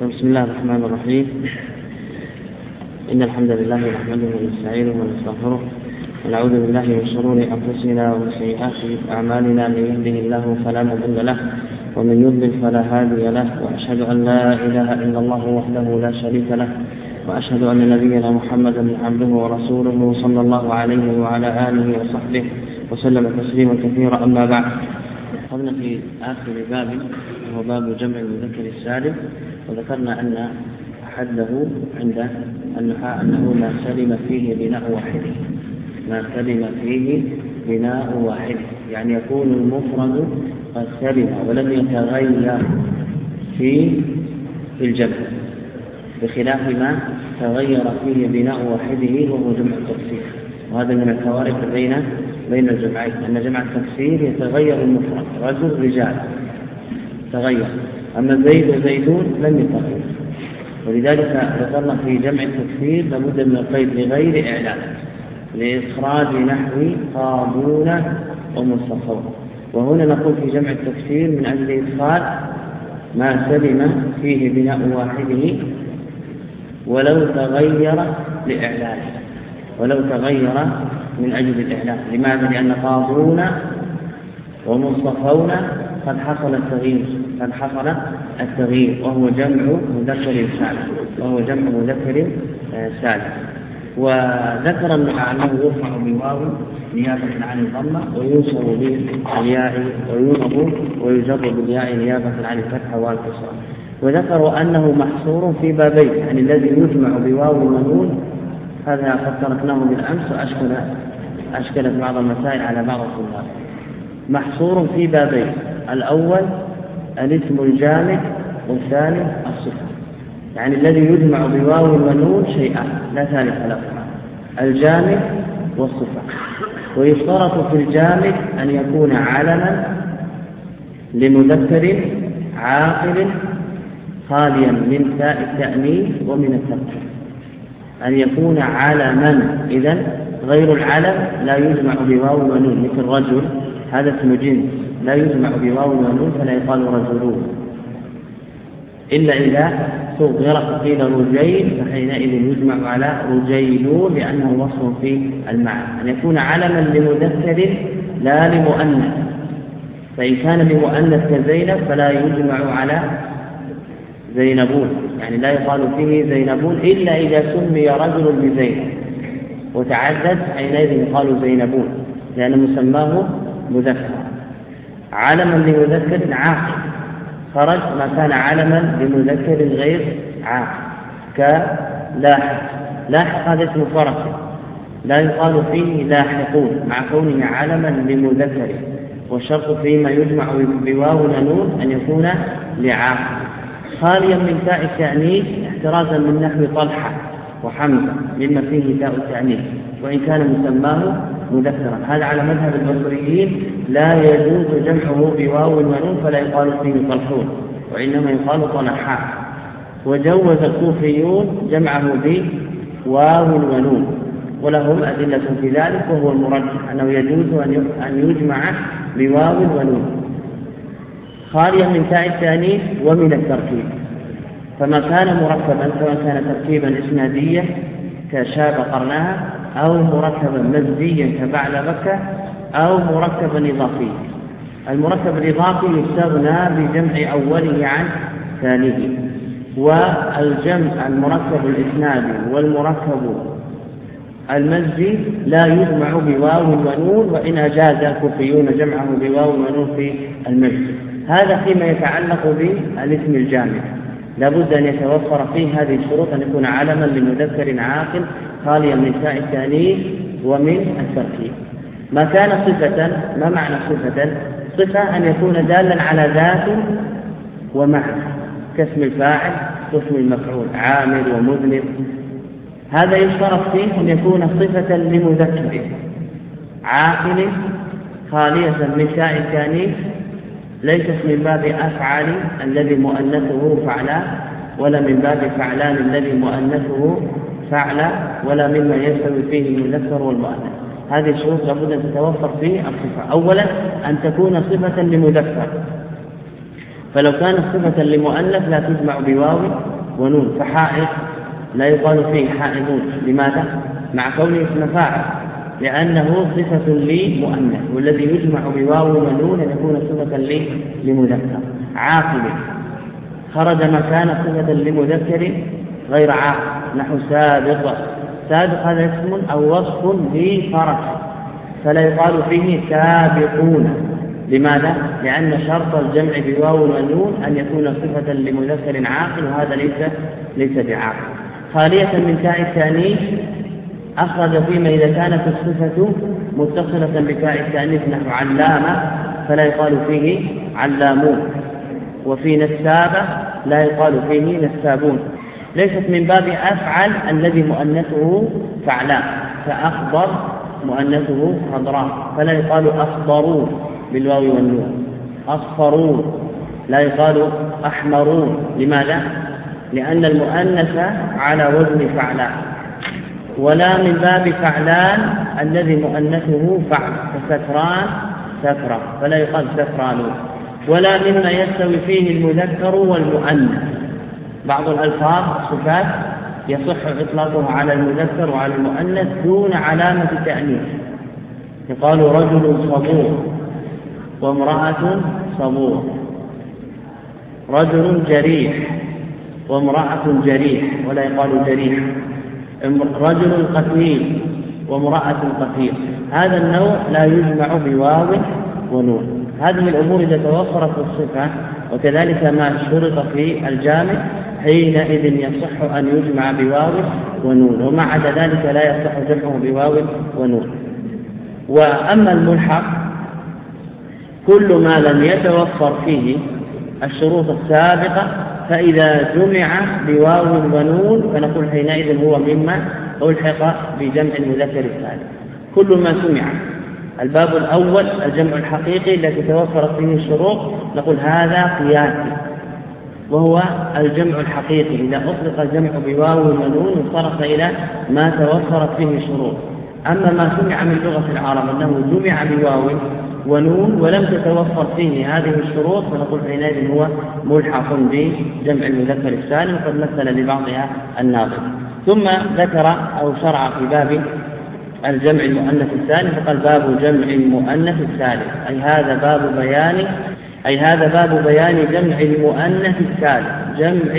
بسم الله الرحمن الرحيم. إن الحمد لله نحمده ونستعينه ونستغفره ونعوذ بالله من شرور أنفسنا ومن سيئات أعمالنا. من يهده الله فلا مضل له ومن يضلل فلا هادي له، وأشهد أن لا إله إلا الله وحده لا شريك له، وأشهد أن نبينا محمدا عبده ورسوله صلى الله عليه وعلى آله وصحبه وسلم تسليما كثيرا. أما بعد، قلنا في آخر باب وهو باب جمع المذكر السالم، وذكرنا أن حده عند النحاة أنه ما سلم فيه بناء واحد، ما سلم فيه بناء واحد، يعني يكون المفرد قد سلم ولم يتغير في الجمع، بخلاف ما تغير فيه بناء واحده وهو جمع التكسير. وهذا من الفوارق بين الجمعين، أن جمع التكسير يتغير المفرد، رجل رجال تغير، أما زيد وزيدون لم يتغير. ولذلك ذكرنا في جمع التكسير لابد من القيد لغير إعلان، لإخراج نحو قابون ومصطفون. وهنا نقول في جمع التكسير من أجل إدخال ما سلم فيه بناء واحده ولو تغير لإعلانه، ولو تغير من أجل الإعلان. لماذا؟ لأن قابون ومصطفون قد حصل التغيير وهو جمع مذكر سالم. وذكر أنه يرفع بواو نيابة عن الضمة، وينصب بالياء، ويجر بالياء نيابة عن الفتحة والكسرة. وذكروا أنه محصور في بابين، يعني الذي يجمع بواو ونون، هذا قد تركناه بالأمس وأشكلت بعض المسائل على بعض الطلاب. محصور في بابين: الأول الاسم الجامد، والثاني الصفة. يعني الذي يجمع بواو ونون شيئان لا ثالث له، الجامد والصفة. ويشترط في الجامد أن يكون علما لمذكر عاقل خاليا من تاء التأنيث ومن التركيب، أن يكون علما. إذن غير العلم لا يجمع بواو ونون، مثل رجل، هذا اسم جنس لا يجمع بواو ونون فلا يقال رجلون، إلا إذا صغر فقيل رجيل، فحينئذ يجمع على رجيلون لأنه وصف في المعنى. أن يكون علما لمذكر لا لمؤنث، فإن كان لمؤنث كزينب فلا يجمع على زينبون، يعني لا يقال فيه زينبون إلا إذا سمي رجل بزينب وتعدد، حينئذ يقال زينبون لأن مسماه مذكر. علما لمذكر عاقل خرج ما كان علما لمذكر غير عاقل، كلاحق. لاحق هذا اسم فرس لا يقال فيه لاحقون مع كونه علما لمذكر، والشرط فيما يجمع بواو ونون أن يكون لعاقل، خاليا من تاء التأنيث، احترازا من نحو طلحة وحمزة مما فيه تاء التأنيث وإن كان مسماه مذكرا. هذا على مذهب البصريين، لا يجوز جمعه بواو ونون فلا يقال فيه طلحون، وإنما يقال طلحاء. وجوز الكوفيون جمعه بواو ونون، ولهم أدلة في ذلك، وهو المرجح أنه يجوز أن يجمع بواو ونون خاليا من تاء التأنيث ومن التركيب. فما كان مركبا سواء كان تركيبا إسناديا كشاب قرناها، أو مركبا مزجيا كبعلبكة، أو مركبا إضافيا. المركب الإضافي يستغنى بجمع أوله عن ثانيه، والجمع المركب الإسنادي والمركب المزجي لا يجمع بواو ونون، وإن أجاز الكوفيون جمعه بواو ونون في المزج. هذا فيما يتعلق بالاسم الجامد، لابد أن يتوفر فيه هذه الشروط: أن يكون علما لمذكر عاقل خاليا من تاء التأنيث ومن التركيب. ما كان صفة، ما معنى صفة؟ صفة أن يكون دالا على ذات ومعنى، كاسم الفاعل واسم المفعول، عامر ومذنب. هذا يشترط فيه أن يكون صفة لمذكر عاقل خالية من تاء التأنيث، ليست من باب أفعال الذي مؤنثه فعلا، ولا من باب فعلان الذي مؤنثه فعلا، ولا مما يستوي فيه المذكر والمؤنث. هذه الشروط لابد أن تتوفر فيه الصفة. أولا أن تكون صفة لمذكر، فلو كانت صفة لمؤنث لا تجمع بواو ونون. فحائض لا يقال فيه حائضون. لماذا؟ مع كونه اسم فاعل، لأنه صفة لمؤنث، والذي يجمع بواو ونون أن يكون صفة لمذكر. عاقل خرج مكان صفة لمذكر غير عاقل، نحو سابق. سابق هذا اسم أو وصف لفرس، فلا يقال فيه سابقون. لماذا؟ لأن شرط الجمع بواو ونون أن يكون صفة لمذكر عاقل، وهذا ليس بعاقل. خالية من تاء التأنيث أخرج فيما إذا كانت الصفة متصلة بتاء التأنيث، نحو علامة فلا يقال فيه علامون. وفي نسابة لا يقال فيه نسابون. ليست من باب أفعل الذي مؤنثه فعلان، فأخضر مؤنثه خضراء فلا يقال أخضرون بالواو والنون. أصفرون لا يقال أحمرون. لماذا؟ لأن المؤنث على وزن فعلان. ولا من باب فعلان الذي مؤنثه فعل، فستران سترة فلا يقال سترانون. ولا مما يستوي فيه المذكر والمؤنث. بعض الألفاظ صفات يصح إطلاقها على المذكر وعلى المؤنث دون علامة تأنيث. يقال رجل صبور وامرأة صبور، رجل جريح وامرأة جريح ولا يقال جريح، رجل قتيل وامرأة قتيل. هذا النوع لا يجمع بواو ونون. هذه الأمور إذا توفرت الصفة، وكذلك ما شرط في الجامع، حينئذ يصح أن يجمع بواو ونون، وما عدا ذلك لا يصح جمعه بواو ونون. وأما الملحق كل ما لم يتوفر فيه الشروط السابقة، فإذا جمع بواو ونون فنقول حينئذ هو مما ألحق بجمع المذكر السالم. كل ما سمع. الباب الأول الجمع الحقيقي الذي توفرت فيه الشروط، نقول هذا قياسي وهو الجمع الحقيقي. إذا أطلق الجمع بواو ونون انصرف إلى ما توفرت فيه الشروط. أما ما سمع من لغة العرب أنه جمع بواو ونون ولم تتوفر فيه هذه الشروط، فنقول حينئذ هو ملحق بجمع المذكر السالم، قد مثل لبعضها الناظم. ثم ذكر أو شرع في باب الجمع المؤنث السالم فقال باب جمع المؤنث السالم، أي هذا باب بيان جمع المؤنث السالم. جمع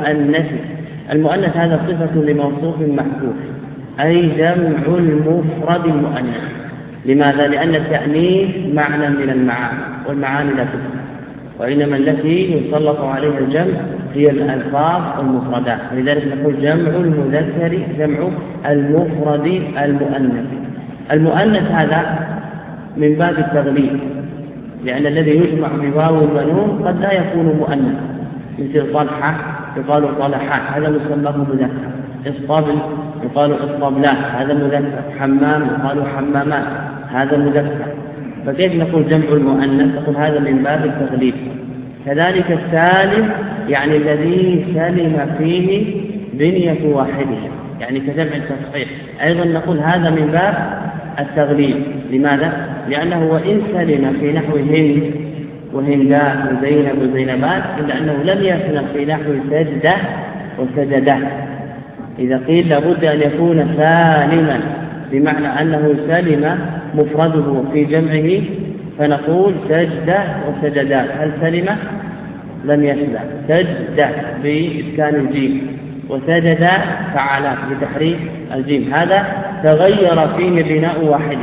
المؤنث هذا صفة لموصوف محذوف، أي جمع المفرد المؤنث. لماذا؟ لأن التأنيث معنى من المعاني، والمعاني لا تفهم، وإنما التي يسلط عليها الجمع هي الألفاظ المفردات. لذلك نقول جمع المذكر جمع المفرد المؤنث. المؤنث هذا من باب التغليب، لأن الذي يجمع بواو ونون قد لا يكون مؤنث، مثل طلحة يقال طلحات هذا مسماه مذكر، إصطبل يقال إصطبلات هذا مذكر، حمام يقال حمامات هذا مذكر. فكيف نقول جمع المؤنث؟ نقول هذا من باب التغليب. كذلك السالم يعني الذي سلم فيه بنية واحده، يعني كجمع التصحيح، أيضا نقول هذا من باب التغليب. لماذا؟ لأنه وإن سلم في نحو هند وهندات وزينب وزينبات إلا أنه لم يسلم في نحو سجدة وسجدة. إذا قيل لابد أن يكون سالما بمعنى أنه سلم مفرده في جمعه، فنقول سجدة وسجدات. هل سلم؟ لم يسلم. سجدة بإسكان الجيم، وسجد فعلات بتحريك الجيم. هذا تغير فيه بناء واحد.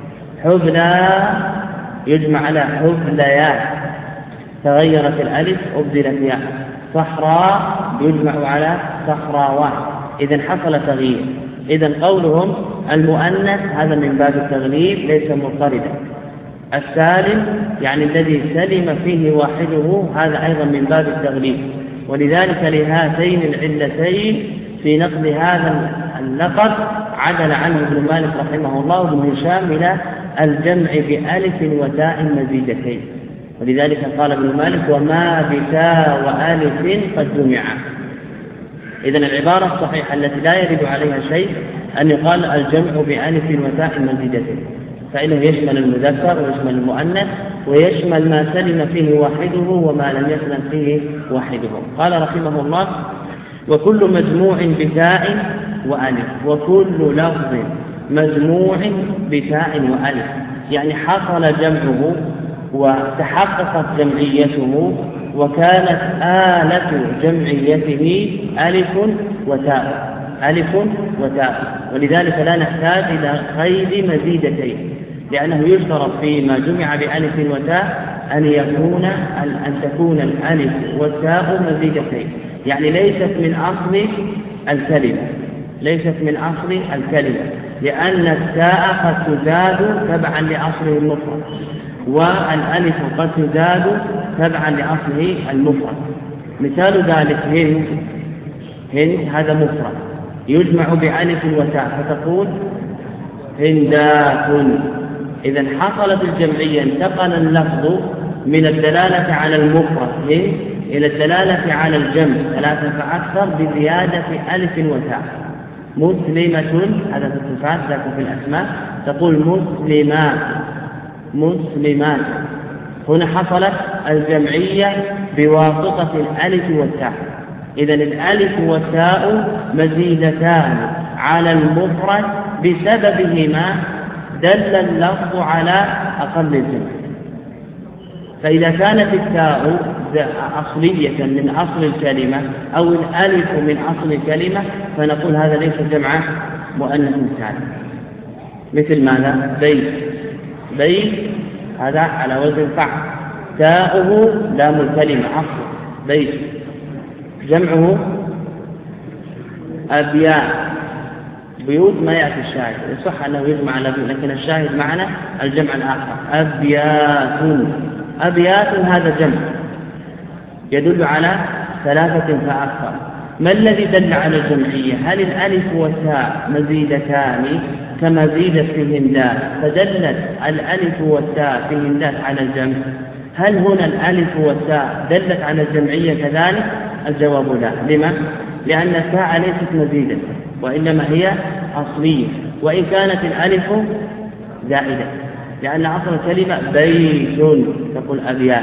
حبلى يجمع على حبليات، تغيرت الألف أبدلت ياء. صحراء يجمع على صحراوات، إذن حصل تغيير. إذن قولهم المؤنث هذا من باب التغليب ليس مضطردا. السالم يعني الذي سلم فيه واحده، هذا أيضا من باب التغليب. ولذلك لهاتين العلتين في نقل هذا اللقب عدل عنه ابن مالك رحمه الله وابن هشام إلى الجمع بألف وتاء مزيدتين. ولذلك قال ابن مالك وما بتاء وألف قد جمع. إذن العبارة الصحيحة التي لا يرد عليها شيء أن يقال الجمع بألف وتاء مزيدتين، فإنه يشمل المذكر ويشمل المؤنث ويشمل ما سلم فيه واحده وما لم يسلم فيه واحده. قال رحمه الله وكل مجموع بتاء وألف، وكل لفظ مجموع بتاء وألف، يعني حصل جمعه وتحققت جمعيته وكانت آلة جمعيته ألف وتاء، ألف وتاء، ولذلك لا نحتاج إلى قيد مزيدتين، لأنه يشترط فيما جمع بألف وتاء أن تكون الألف والتاء مزيدتين، يعني ليست من أصل الكلمة، لأن التاء قد تزاد تبعا لأصله المفرد، والألف قد تزاد تبعا لأصله المفرد. مثال ذلك هند هذا مفرد يجمع بألف وتاء فتقول هندات. إذا حصلت الجمعية، انتقل اللفظ من الدلالة على المفرد هند إلى الدلالة على الجمع ثلاثة فأكثر بزيادة ألف وتاء. مسلمة هذا في الصفات، لكن في الأسماء تقول مسلمات. هنا حصلت الجمعية بواسطة الألف والتاء. إذا الألف والتاء مزيدتان على المفرد بسببهما دل اللفظ على أقل الجمع. فإذا كانت التاء أصلية من أصل الكلمة أو الألف من أصل الكلمة فنقول هذا ليس جمع مؤنث سالم. مثل ماذا؟ بيت هذا على وزن فعل، تاؤه لام الكلمة أصل بيت، جمعه أبيات. بيوت ما يأتي الشاهد، يصح أنه يجمع على بيوت، لكن الشاهد معنا الجمع الآخر أبيات هذا جمع يدل على ثلاثة فأكثر. ما الذي دل على الجمعية؟ هل الألف والتاء مزيدتان كما زيدت في هندات فدلت الألف والتاء في هندات على الجمع؟ هل هنا الألف والتاء دلت على الجمعية كذلك؟ الجواب لا. لما؟ لأن التاء ليست مزيدة وإنما هي أصلية، وإن كانت الألف زائدة، لأن أصل الكلمة بيت تقول أبيات،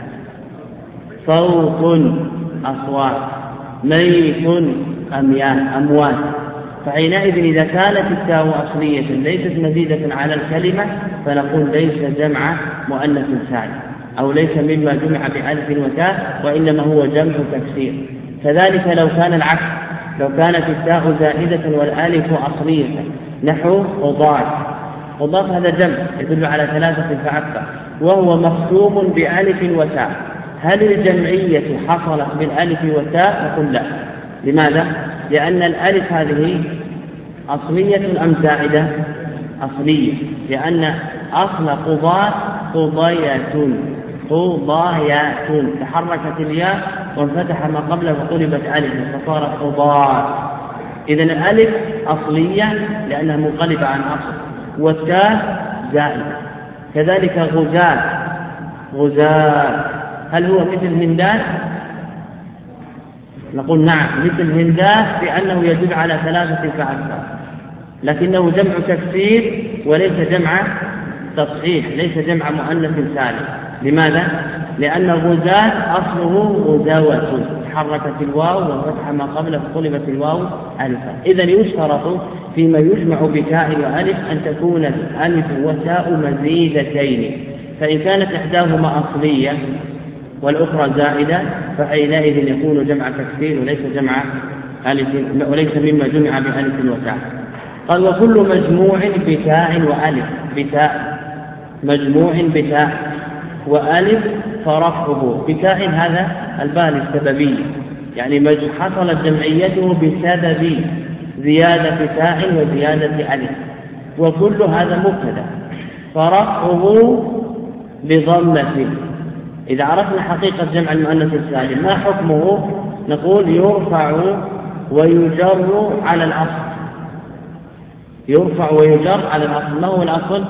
صوت أصوات، ميت أموات. فحينئذ إذا كانت التاء أصلية ليست مزيدة على الكلمة فنقول ليس جمع مؤنث سالم، أو ليس مما جمع بألف وتاء، وإنما هو جمع تكسير. كذلك لو كان العكس، لو كانت التاء زائدة والألف أصلية نحو قضاة هذا جمع يدل على ثلاثة فأكثر وهو مختوم بألف وتاء، هل الجمعية حصلت بالألف والتاء؟ نقول لا. لماذا؟ لأن الألف هذه أصلية أم زائدة؟ أصلية، لأن أصل قضايات تحركت الياء وانفتح ما قبله وقلبت ألف فصارت قضاة. إذن الألف أصلية لأنها منقلبة عن أصل، والتاء زائدة. كذلك غزاة هل هو مثل هندات؟ نقول نعم مثل هندات بأنه يدل على ثلاثة فأكثر، لكنه جمع تكسير وليس جمع تصحيح، ليس جمع مؤنث سالم. لماذا؟ لأن غزاة أصله غزاوة تحركت الواو وفتح ما قبله فقلبت الواو ألفا. إذن يشترط فيما يجمع بتاء وألف أن تكون الألف والتاء مزيدتين، فإن كانت إحداهما أصلية والأخرى زائدة فحينئذ يكون جمع تكسير وليس جمع ألف، وليس مما جمع بألف وتاء. قال وكل مجموع بتاء وألف، مجموع بتاء وألف فرفعه بتاء هذا الباء السببي، يعني حصلت جمعيته بسبب زيادة تاء وزيادة ألف، وكل هذا مبتدا فرفعه بضمة. إذا عرفنا حقيقة جمع المؤنث السالم ما حكمه؟ نقول يرفع ويجر على الأصل، يرفع ويجر على الأصل. ما هو الأصل؟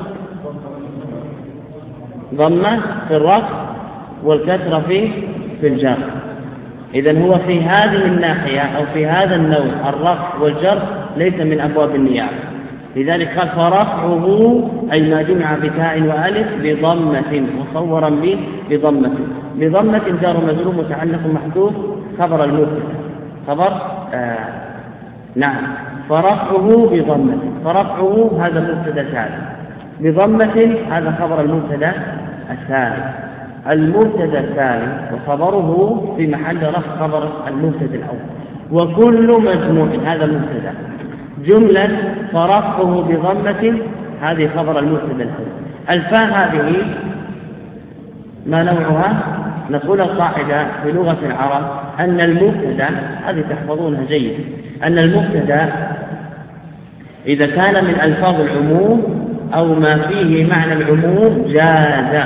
ضمة في الرفع والكسرة في الجر. إذن هو في هذه الناحية أو في هذا النوع الرفع والجر ليس من أبواب النيابة، لذلك قال فرفعه أي ما جمع بتاء وألف بضمة، مصورا به بضمة. بضمة جار مجرور متعلق محذوف خبر المبتدا، خبر نعم، فرفعه بضمة، فرفعه هذا مبتدا ثاني، بضمة هذا خبر المبتدا الثاني. المبتدا الثاني وخبره في محل رفع خبر المبتدا الأول، وكل مجموع هذا مبتدا. جملة فرفعه بضمة هذه خبر المبتدا الأول. الفاء هذه ما نوعها؟ نقول القاعدة في لغة العرب أن المبتدا، هذه تحفظونها جيد، أن المبتدا إذا كان من ألفاظ العموم أو ما فيه معنى العموم جاز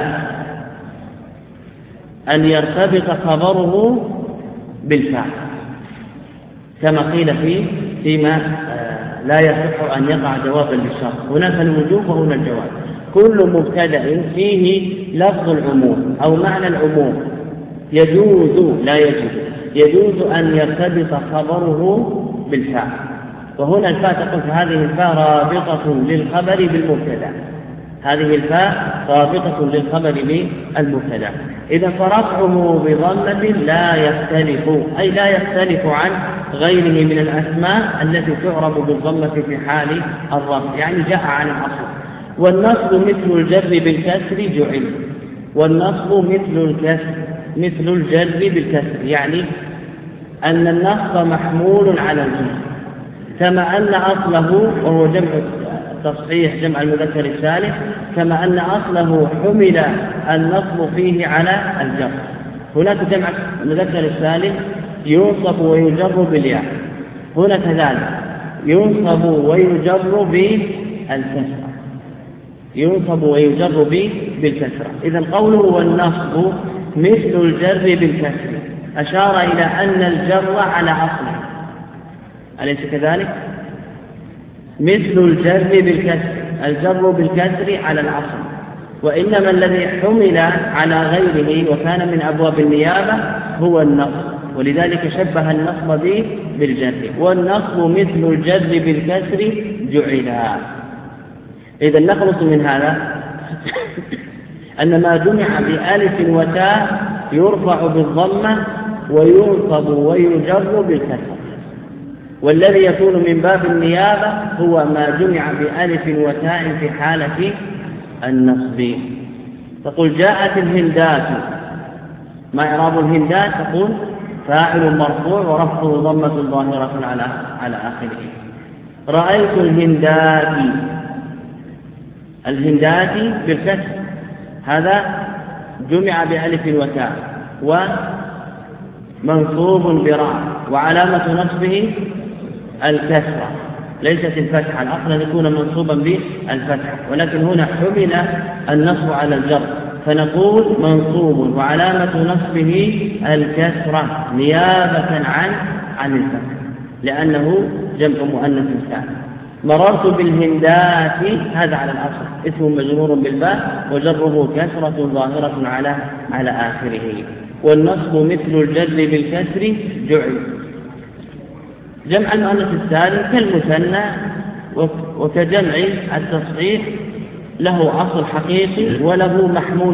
أن يرتبط خبره بالفاء، كما قيل فيما لا يصح أن يقع جوابا للشرط. هناك الوجوب وهنا الجواب. كل مبتدأ فيه لفظ العموم أو معنى العموم يجوز، لا يجوز، يجوز أن يرتبط خبره بالفاء. وهنا الفاء تقول هذه الفاء رابطة للخبر بالمبتدا، هذه الفاء رابطة للخبر بالمبتدا. إذا فرفعه بضمة لا يختلف، أي لا يختلف عن غيره من الأسماء التي تعرب بالضمة في حال الرفع، يعني جاء عن الأصل. والنصب مثل الجر بالكسر جعل، والنصب مثل الجر بالكسر، يعني أن النصب محمول على الجر، كما أن أصله، وهو جمع تصحيح جمع المذكر الثالث، كما أن أصله حمل النصب فيه على الجر. هناك جمع المذكر الثالث ينصب ويجر بالياء، هنا كذلك ينصب ويجر بالكسرة، ينصب ويجر بالكسرة. إذا قوله والنصب مثل الجر بالكسر أشار إلى أن الجر على أصله، أليس كذلك؟ مثل الجر بالكسر، الجر بالكسر على الأصل، وإنما الذي حمل على غيره وكان من أبواب النيابة هو النصب، ولذلك شبه النصب بالجر. والنصب مثل الجر بالكسر جعلا. إذا نخلص من هذا أن ما جمع بألف وتاء يرفع بالضمة وينصب ويجر بالكسر، والذي يكون من باب النيابة هو ما جمع بألف وتاء في حالة النصب. تقول جاءت الهندات، ما إعراب الهندات؟ تقول فاعل مرفوع ورفعه ضمة ظاهرة على آخره. رأيت الهندات، الهندات بالكسر، هذا جمع بألف وتاء ومنصوب براء، وعلامة نصبه الكسرة ليست الفتحة، الأصل أن يكون منصوبا بالفتحة، ولكن هنا حمل النصب على الجر، فنقول منصوب وعلامة نصبه الكسرة نيابة عن الفتحة، لأنه جمع مؤنث سالم. مررت بالهندات، هذا على الأصل اسم مجرور بالباء وجره كسرة ظاهرة على آخره. والنصب مثل الجر بالكسر جعل. جمع المؤنث السالم كالمثنى وكجمع التصحيح له أصل حقيقي وله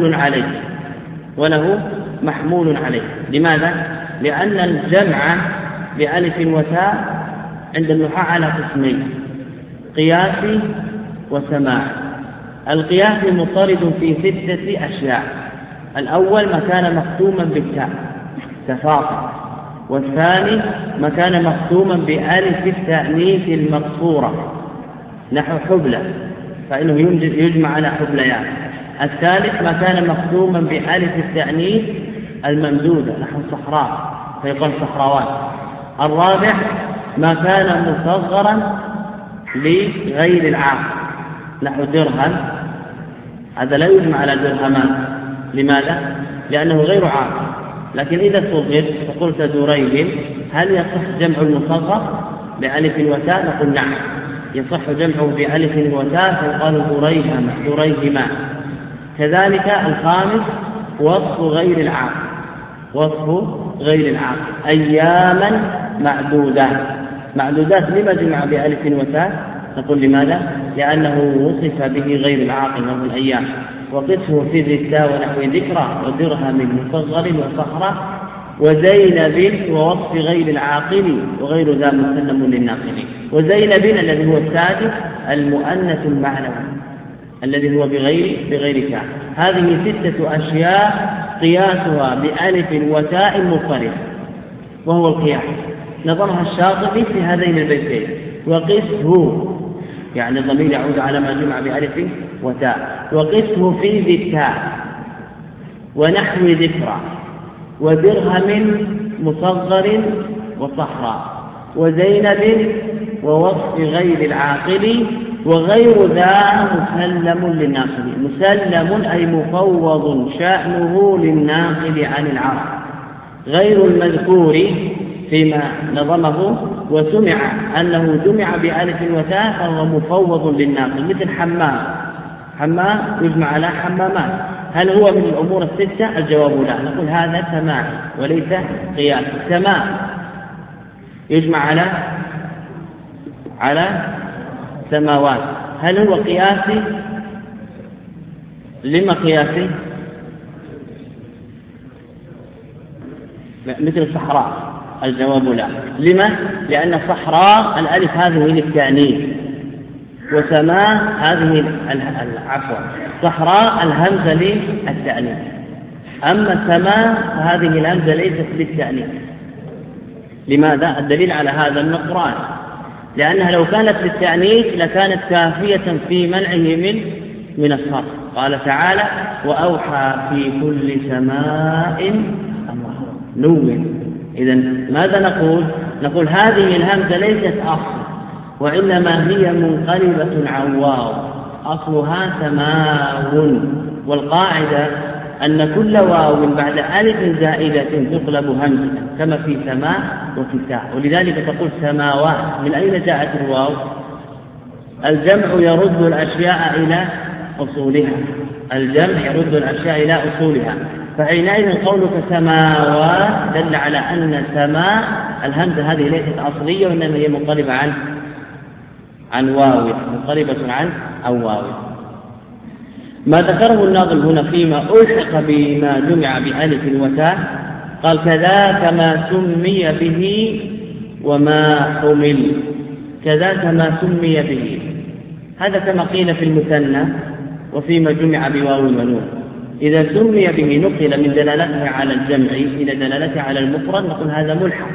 محمول عليه. لماذا؟ لأن الجمع بألف وتاء عند النحاة على قسمين: قياسي وسماعي. القياسي مضطرد في 6 أشياء: الأول ما كان مختوما بالتاء تفاضل، والثاني ما كان مختوما بألف التأنيث المقصورة نحو حبلى فإنه يجمع على حبليان. الثالث ما كان مختوما بألف التأنيث الممدودة نحو صحراء فيقال صحراوات. الرابع ما كان مصغرا لغير العاقل نحو درهم، هذا لا يجمع على درهمان. لماذا؟ لأنه غير عاقل. لكن إذا صغر فقلت دريهم، هل يصح جمع المصغر بألف وتاء؟ نقول نعم يصح جمعه بألف وتاء فيقال دريهما. كذلك الخامس وصف غير العاقل أياما معدودات. لما جمع بألف وتاء؟ نقول لماذا؟ لأنه وصف به غير العاقل من الأيام. وقسمه في ذي التاء ونحو ذكرى ودرهم مصغر وصخرة وزينب ووصف غير العاقل وغير ذا مسلم للناقل. وزينب الذي هو السادس المؤنث المعنوي الذي هو بغير تاء. هذه 6 أشياء قياسها بألف وتاء مضطربة وهو القياس. نظرها الشاطبي في هذين البيتين: وقسه يعني الضمير يعود على ما جمع بألف وتاء، وقسه في ذي التاء ونحو ذكرى ودرهم مصغر وصحراء وزينب ووصف غير العاقل وغير ذا مسلم للناقل. مسلم أي مفوض شأنه للناقل عن العرب، غير المذكور فيما نظمه وسمع أنه جمع بألف وتاء فهو مفوض للناقل، مثل حمام يجمع على حمامات. هل هو من الأمور 6؟ الجواب لا. نقول هذا سماع وليس قياس. سماع يجمع على سماوات. هل هو قياسي؟ لما قياسي؟ مثل الصحراء. الجواب لا. لما؟ لأن الصحراء الألف هذه للتأنيث، وسماء هذه صحراء الهمزة للتأنيث. أما سماء هذه الهمزة ليست للتأنيث. لماذا؟ الدليل على هذا من القرآن، لأنها لو كانت للتأنيث لكانت كافية في منعه من الصرف. قال تعالى: وأوحى في كل سماء أمرها نور. إذن ماذا نقول؟ نقول هذه الهمزة ليست أصل، وإنما هي منقلبة عن واو، أصلها سماء. والقاعدة أن كل واو بعد ألف زائدة تقلب همزة كما في سماء وفي تاء، ولذلك تقول سماوات. من أين جاءت الواو؟ الجمع يرد الأشياء إلى أصولها. الجمع يرد الأشياء إلى أصولها، فحينئذ قولك سماوات دل على أن سماء الهمزة هذه ليست أصلية، وإنما هي منقلبة عن واو، منقلبة عن واو. ما ذكره الناظم هنا فيما ألحق بما جمع بألف وتاء، قال: كذاك ما سمي به وما حمل. كذاك ما سمي به، هذا كما قيل في المثنى وفيما جمع بواو ونون. إذا سمي به نقل من دلالته على الجمع إلى دلالته على المفرد، نقول هذا ملحق.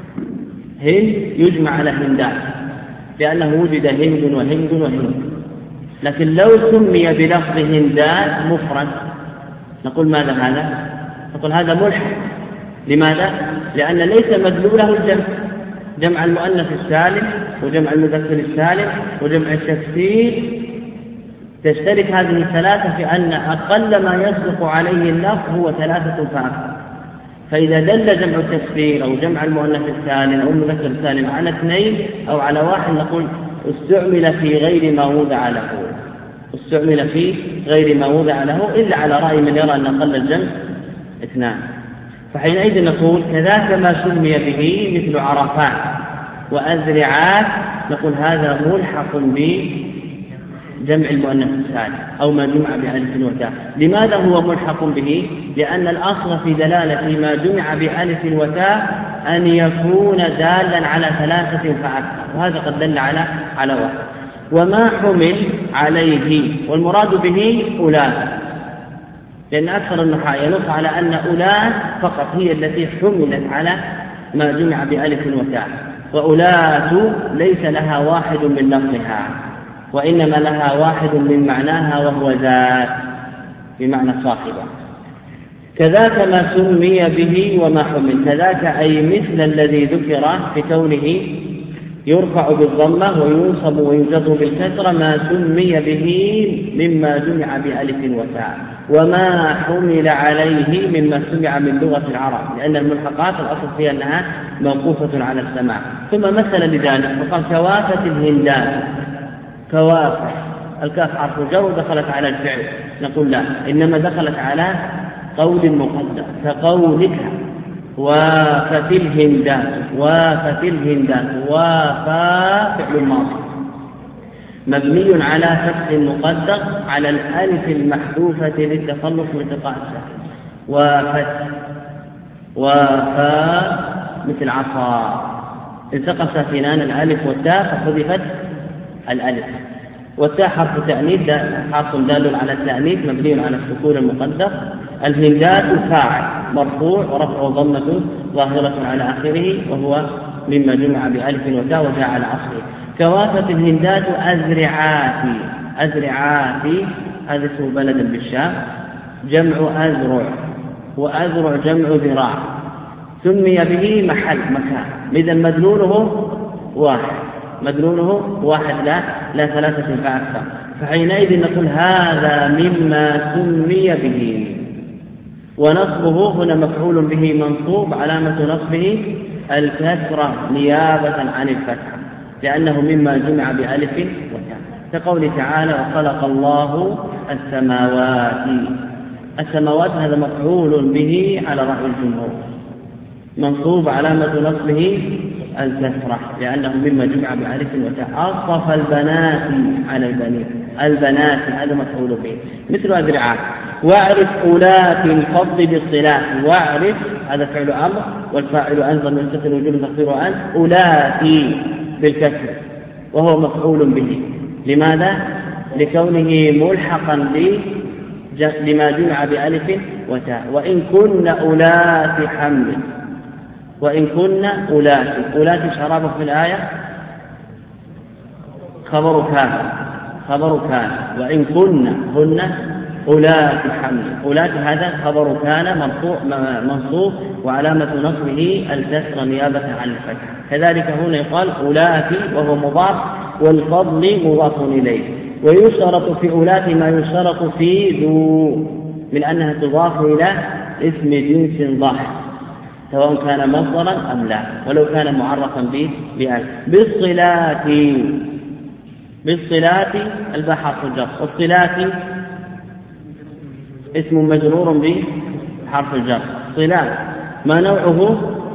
هند يجمع على هندات لأنه وجد هند وهند وهند. لكن لو سمي بلفظ هندات مفرد نقول ماذا هذا؟ نقول هذا ملحق. لماذا؟ لأن ليس مدلوله الجمع، جمع المؤنث السالم وجمع المذكر السالم وجمع التكسير تشترك هذه الثلاثة في أن أقل ما يصدق عليه اللفظ هو 3 فأكثر. فإذا دل جمع التكسير أو جمع المؤنث السالم أو المذكر السالم على 2 أو على 1 نقول استعمل في غير ما وضع له، استعمل في غير ما وضع له، إلا على رأي من يرى أن أقل الجمع 2. فحينئذ نقول كذاك ما سمي به مثل عرفات وأذرعات، نقول هذا ملحق بجمع المؤنث السالم أو ما جمع بألف وتاء. لماذا هو ملحق به؟ لأن الأصل في دلالة ما جمع بألف وتاء أن يكون دالا على 3 فأكثر، وهذا قد دل على 1. وما حمل عليه، والمراد به أولاد، لأن أكثر النحاة ينص على أن أولاد فقط هي التي حملت على ما جمع بألف وتاء، وأولاد ليس لها واحد من لفظها، وإنما لها واحد من معناها وهو ذات بمعنى صاحبة. كذاك ما سمي به وما حمل. كذاك أي مثل الذي ذكر في كونه يرفع بالضمة وينصب ويجر بالكسرة، ما سمي به مما جمع بألف وتاء، وما حمل عليه مما سمع من لغة العرب، لأن الملحقات الأصل فيها أنها موقوفة على السماع. ثم مثل لذلك فقال: كوافة الهندات. كوافة الكاف حرف جر دخلت على الفعل، نقول لا، إنما دخلت على قول مقدر كقولك وافت الهندات. وافت الهندات، وافا فعل ماضي مبني على فتح مقدر على الألف المحذوفة للتخلص من التقاء الساكن. وافت وفاء مثل عصا، التقى ساكنان الألف والتاء فحذفت الألف، والتاء حرف تأنيث حرف دال على التأنيث مبني على السكون المقدر. الهندات فاعل مرفوع ورفع ضمة ظاهرة على آخره وهو مما جمع بألف وتاء وجاء على أصله. كوافت الهندات أزرعات، أزرعات هذا اسم بلد بالشام جمع أزرع، وأزرع جمع ذراع، سمي به محل مكان، إذا مدلوله واحد، مدلوله واحد لا ثلاثة فأكثر، فحينئذ نقول هذا مما سمي به. ونصبه هنا مفعول به منصوب علامة نصبه الكسرة نيابة عن الفتحة لأنه مما جمع بألف وتاء، كقوله تعالى وخلق الله السماوات. السماوات هذا مفعول به على رأي الجمهور منصوب علامة نصبه الكسرة لأنه مما جمع بألف وتاء. أصطفى البنات على البنين، البنات هذا مفعول به مثل أذرعات. واعرف أولات الفضل بالصلاة، واعرف هذا فعل أمر والفاعل أنزل من سكن وجوب تقديره أن، أولات بالكسر وهو مفعول به. لماذا؟ لكونه ملحقا لما جمع بألف وتاء. وإن كن أولات حمل، وإن كن أولات شرابه في الآية خبر كان وإن كن هن أولات حمل، أولات هذا خبر كان منصوب وعلامة نصبه الكسر نيابة عن الفتح. كذلك هنا يقال أولات وهو مضاف والفضل مضاف إليه. ويشترط في أولات ما يشترط في ذو من أنها تضاف إلى اسم جنس ضاحك سواء كان مصدرا أم لا، ولو كان معرفا بألف. بالصلات الباء حرف الجر، والصلات اسم مجرور بحرف الجر. صلات ما نوعه؟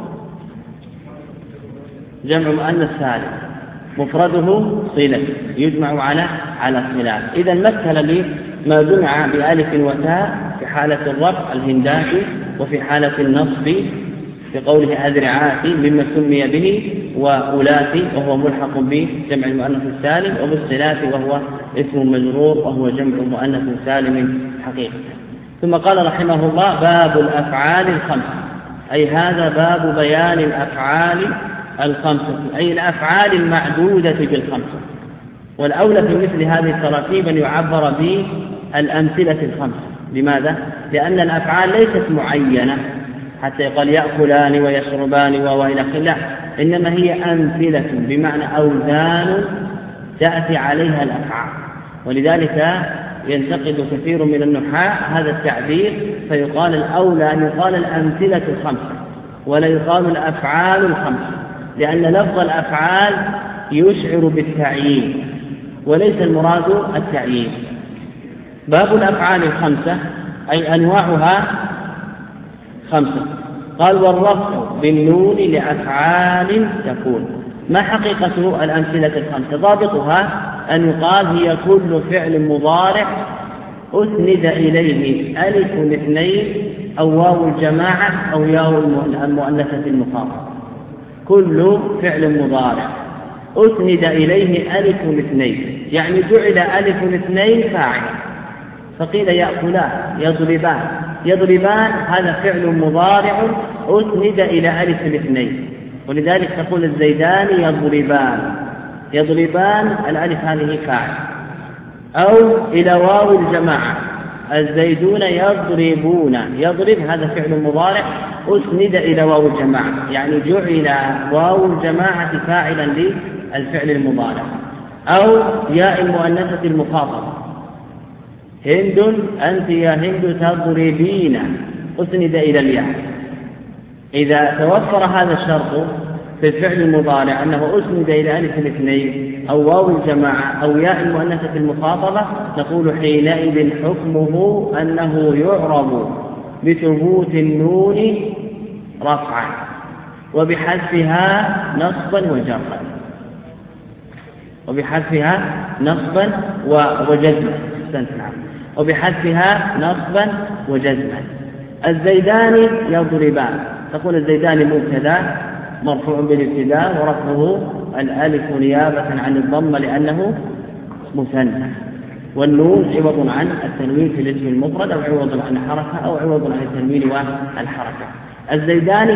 جمع مؤنث سالم مفرده صلة يجمع على صلات. إذا مثل لي ما جمع بألف وتاء في حالة الرفع الهندات، وفي حالة النصب في قوله أذرعات مما سمي به، وأولات وهو ملحق بجمع المؤنث السالم، وبالصلات وهو اسم مجرور وهو جمع مؤنث سالم حقيقة. ثم قال رحمه الله باب الأفعال الخمسة، أي هذا باب بيان الأفعال الخمسة، أي الأفعال المعدودة بالخمسة. والأولى في مثل هذه التراتيب أن يعبر بالأمثلة الخمسة. لماذا؟ لأن الأفعال ليست معينة حتى يقال يأكلان ويشربان وإلى آخره، لا، إنما هي أمثلة بمعنى أوزان تأتي عليها الأفعال. ولذلك ينتقد كثير من النحاة هذا التعبير فيقال الأولى أن يقال الأمثلة الخمسة ولا يقال الأفعال الخمسة، لأن لفظ الأفعال يشعر بالتعيين وليس المراد التعيين. باب الأفعال الخمسة أي أنواعها خمسة. قال والرفع بالنون لأفعال تكون. ما حقيقة الأمثلة الخمسة؟ ضابطها أن يقال هي كل فعل مضارع أسند إليه ألف الاثنين أو واو الجماعة أو ياء المؤنثة المخاطبة. كل فعل مضارع أسند إليه ألف الاثنين، يعني جعل ألف الاثنين فاعل، فقيل يأكلان يضربان هذا فعل مضارع أسند إلى ألف الاثنين، ولذلك تقول الزيدان يضربان الألف هذه فاعل. أو إلى واو الجماعة الزيدون يضرب هذا فعل مضارع أسند إلى واو الجماعة، يعني جعل واو الجماعة فاعلا للفعل المضارع. أو ياء المؤنثة المخاطبة هند أنت يا هند تضربين أسند إلى الياء. إذا توفر هذا الشرط في الفعل المضارع أنه أسند إلى ألف الاثنين أو واو الجماعة أو ياء المؤنثة المخاطبة نقول حينئذ حكمه أنه يعرب بثبوت النون رفعا وبحذفها نصبا وجزما. الزيدان يضربان تقول الزيدان مبتدا مرفوع بالابتداء ورفعه الألف نيابة عن الضمة لأنه مثنى، والنون عوض عن التنوين في الاسم المفرد أو عوض عن حركة أو عوض عن التنوين والحركة. الزيدان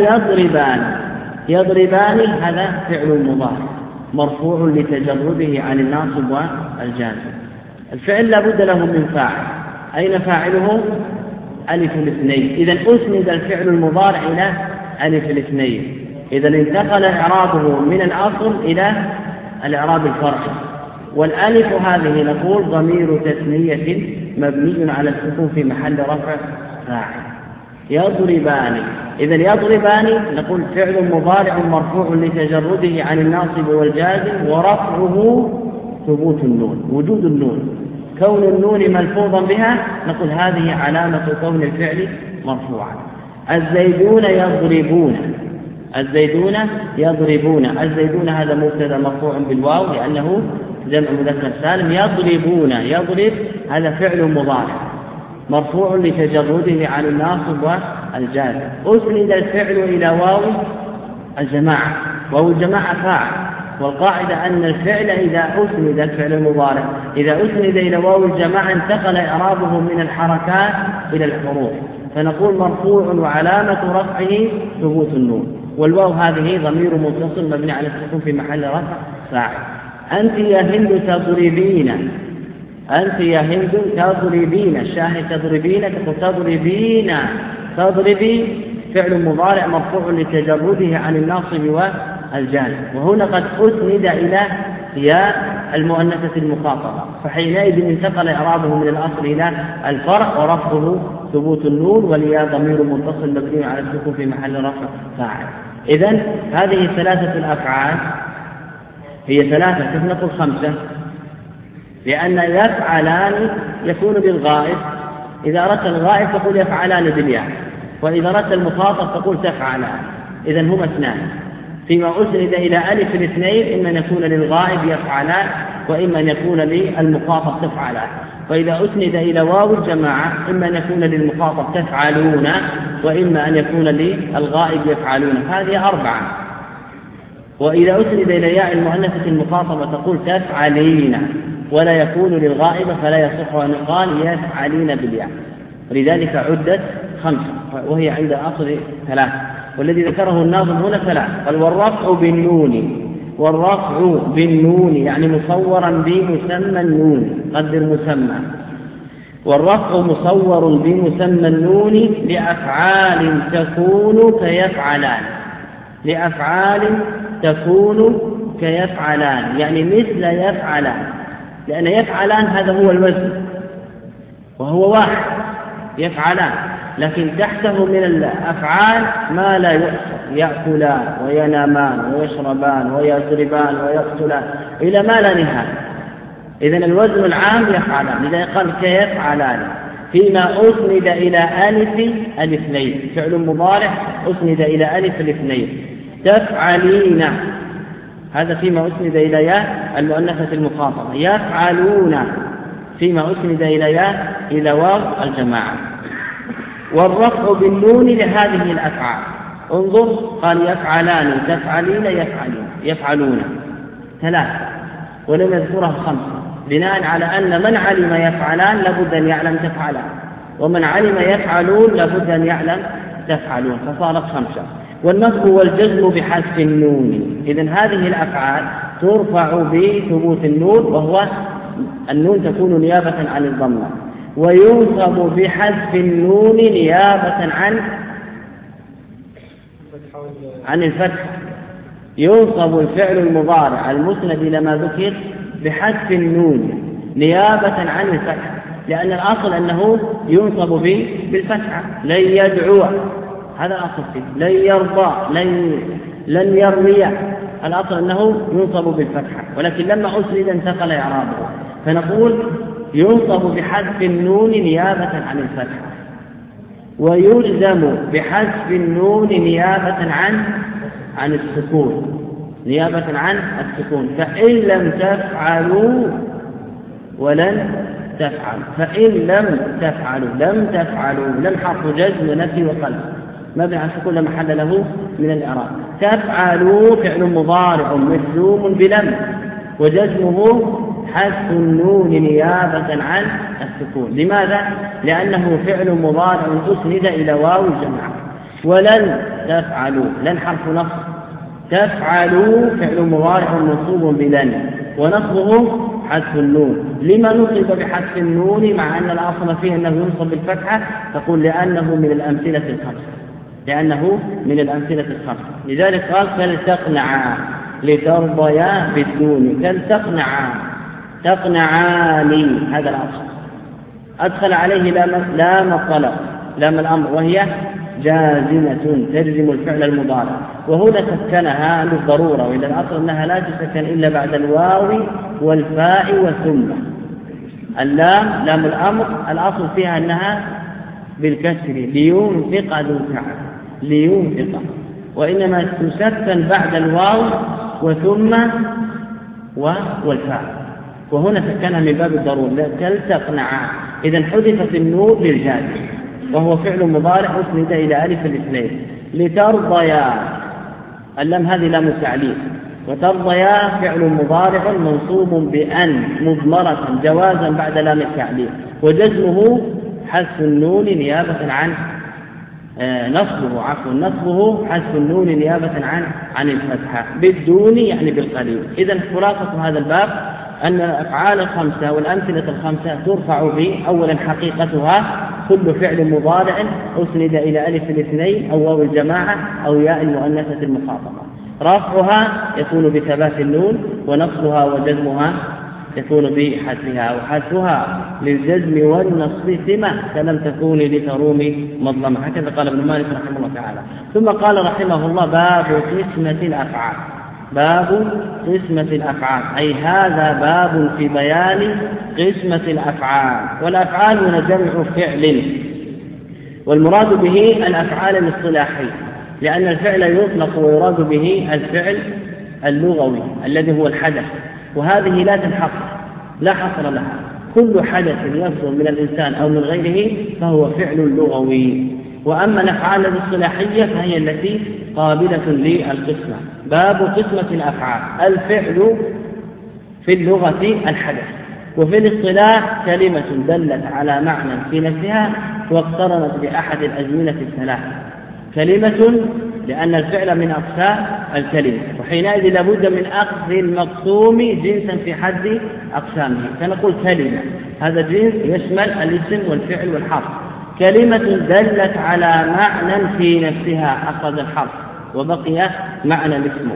يضربان هذا فعل مضارع مرفوع لتجرده عن الناصب والجازم. الفعل لا بد له من فاعل، أين فاعله؟ ألف الاثنين. إذا أسند الفعل المضارع إلى ألف الاثنين، إذا انتقل إعرابه من الأصل إلى الإعراب الفرعي. والألف هذه نقول ضمير تثنية مبني على السكون في محل رفع فاعل. يضربان، إذا يضربان نقول فعل مضارع مرفوع لتجرده عن الناصب والجازم ورفعه ثبوت النون، وجود النون، كون النون ملفوظا بها نقول هذه علامة كون الفعل مرفوعا. الزيدون يضربون الزيدون هذا مبتدا مرفوع بالواو لأنه جمع مذكر سالم. يضرب هذا فعل مضارع مرفوع لتجرده عن الناصب والجازم. أسند الفعل إلى واو الجماعة، واو الجماعة فاعل، والقاعدة أن الفعل إذا أسند الفعل المضارع إذا أسند إلى واو الجماعة انتقل إعرابه من الحركات إلى الحروف، فنقول مرفوع وعلامة رفعه ثبوت النون. والواو هذه ضمير متصل مبني على السكون في محل رفع فاعل. أنت يا هند تضربين، الشاهد تضربين، تضربي فعل مضارع مرفوع لتجرده عن الناصب والجازم، وهنا قد أسند إلى ياء المؤنثة المخاطبة، فحينئذ انتقل إعرابه من الأصل إلى الفرع ورفعه ثبوت النون، والياء ضمير متصل مبني على السكون في محل رفع فاعل. إذن هذه ثلاثة الأفعال هي ثلاثة، كيف نقول خمسة؟ لأن يفعلان يكون بالغائب، إذا أردت الغائب تقول يفعلان بالياء، وإذا أردت المخاطب تقول تفعلان. إذن هما اثنان، فيما أسند إلى ألف الاثنين إما أن يكون للغائب يفعلان وإما أن يكون للمخاطب تفعلان، وإذا أسند إلى واو الجماعة إما أن يكون للمخاطب تفعلون وإما أن يكون للغائب يفعلون، هذه أربعة. وإذا أسند إلى ياء المؤنثة المخاطبة تقول تفعلين، ولا يكون للغائب فلا يصح أن يقال يفعلين بالياء، ولذلك عدت خمسة وهي عند أصل ثلاثة، والذي ذكره الناظم هنا ثلاثة. قال والرفع بالنون يعني مصورا بمسمى النون، قدر مسمى، والرفع مصور بمسمى النون لأفعال تكون كيفعلان، يعني مثل يفعلان، لأن يفعلان هذا هو الوزن وهو واحد يفعلان، لكن تحته من الأفعال ما لا يحصى، يأكلان وينامان ويشربان ويضربان ويقتلان إلى ما لا نهاية. إذن الوزن العام يفعلان، إذا قال كيفعلان فيما أسند إلى ألف الاثنين، فعل مضارع أسند إلى ألف الاثنين. تفعلين هذا فيما أسند إلى ياء المؤنثة المخاطبة، يفعلون فيما أسند إلى ياء إلى واو الجماعة. والرفع بالنون لهذه الأفعال، انظر قال يفعلان تفعلين يفعلون ثلاثة ولم يذكرها خمسة، بناء على أن من علم يفعلان لابد أن يعلم تفعلان، ومن علم يفعلون لابد أن يعلم تفعلون، فصارت خمسة. والنصب والجزم بحذف النون، إذن هذه الأفعال ترفع بثبوت النون، وهو النون تكون نيابة عن الضمة، وينصب بحذف النون نيابة عن الفتح. ينصب الفعل المضارع المسند إلى ما ذكر بحذف النون نيابة عن الفتح، لأن الأصل أنه ينصب بالفتحة. لن يدعو هذا الأصل فيه، لن يرضى لن يرمي، الأصل أنه ينصب بالفتحة، ولكن لما أسند انتقل إعرابه، فنقول ينصب بحذف النون نيابة عن الفتحة، ويلزم بحذف النون نيابة عن السكون، فإن لم تفعلوا ولن تفعلوا، فإن لم تفعلوا لم حرف جزم نفي وقلب، مبني على السكون لا محل له من الإعراب. تفعلوا فعل مضارع مجزوم بلم وجزمه حذف النون نيابة عن السكون. لماذا؟ لأنه فعل مضارع أسند إلى واو الجماعة. ولن تفعلوا، لن حرف نصب، تفعلوا فعل مضارع منصوب بلن ونصبه حذف النون. لما نصب بحذف النون مع أن الأصل فيه أنه ينصب بالفتحة؟ تقول لأنه من الأمثلة الخمسة، لأنه من الأمثلة الخمسة. لذلك قال فلتقنعا لترضيا بالدون، فلتقنعا تقنعاني، هذا الأصل. أدخل عليه لام الطلب لام الأمر وهي جازمة تجزم الفعل المضارع، وهنا سكنها للضرورة، وإلى الأصل أنها لا تسكن إلا بعد الواو والفاء وثم. اللام لام الأمر الأصل فيها أنها بالكسر لينفق ذو سعة، لينفق، وإنما تسكن بعد الواو وثم والفاء، وهنا سكنها من باب الضرورة تلتقنعا. إذا حذفت النون للجازم وهو فعل مضارع أسند إلى ألف الاثنين. لترضيا اللام هذه لام التعليل، وترضيا فعل مضارع منصوب بأن مضمرة جوازا بعد لام التعليل، وجزمه حذف النون نيابة عن نصبه حذف النون نيابة عن الفتحة بالدون يعني بالقليل. إذا خلاصة هذا الباب أن الأفعال الخمسة والأمثلة الخمسة ترفع أولا حقيقتها كل فعل مضارع أسند إلى ألف الاثنين أو واو الجماعة أو ياء المؤنثة المخاطبة. رفعها يكون بثبات النون، ونصبها وجزمها يكون بحذفها، وحذفها للجزم والنصب ثمة كلم تكون لترومي مظلمة. هكذا قال ابن مالك رحمه الله تعالى. ثم قال رحمه الله باب قسمة الأفعال. باب قسمة الأفعال، أي هذا باب في بيان قسمة الأفعال. والأفعال من جمع فعل، والمراد به الأفعال الاصطلاحية، لأن الفعل يطلق ويراد به الفعل اللغوي الذي هو الحدث، وهذه لا تنحصر، لا حصر لها. كل حدث يصدر من الإنسان أو من غيره فهو فعل لغوي. وأما الأفعال الاصطلاحية فهي التي قابلة للقسمة. باب قسمة الأفعال. الفعل في اللغة الحدث، وفي الاصطلاح كلمة دلت على معنى في نفسها واقترنت بأحد الأزمنة الثلاثة. كلمة لأن الفعل من أقسام الكلمة، وحينئذ لابد من أخذ المقسوم جنسا في حد أقسامه، فنقول كلمة هذا جنس يشمل الاسم والفعل والحرف. كلمة دلت على معنى في نفسها أخذ الحرف وبقي معنى الاسم،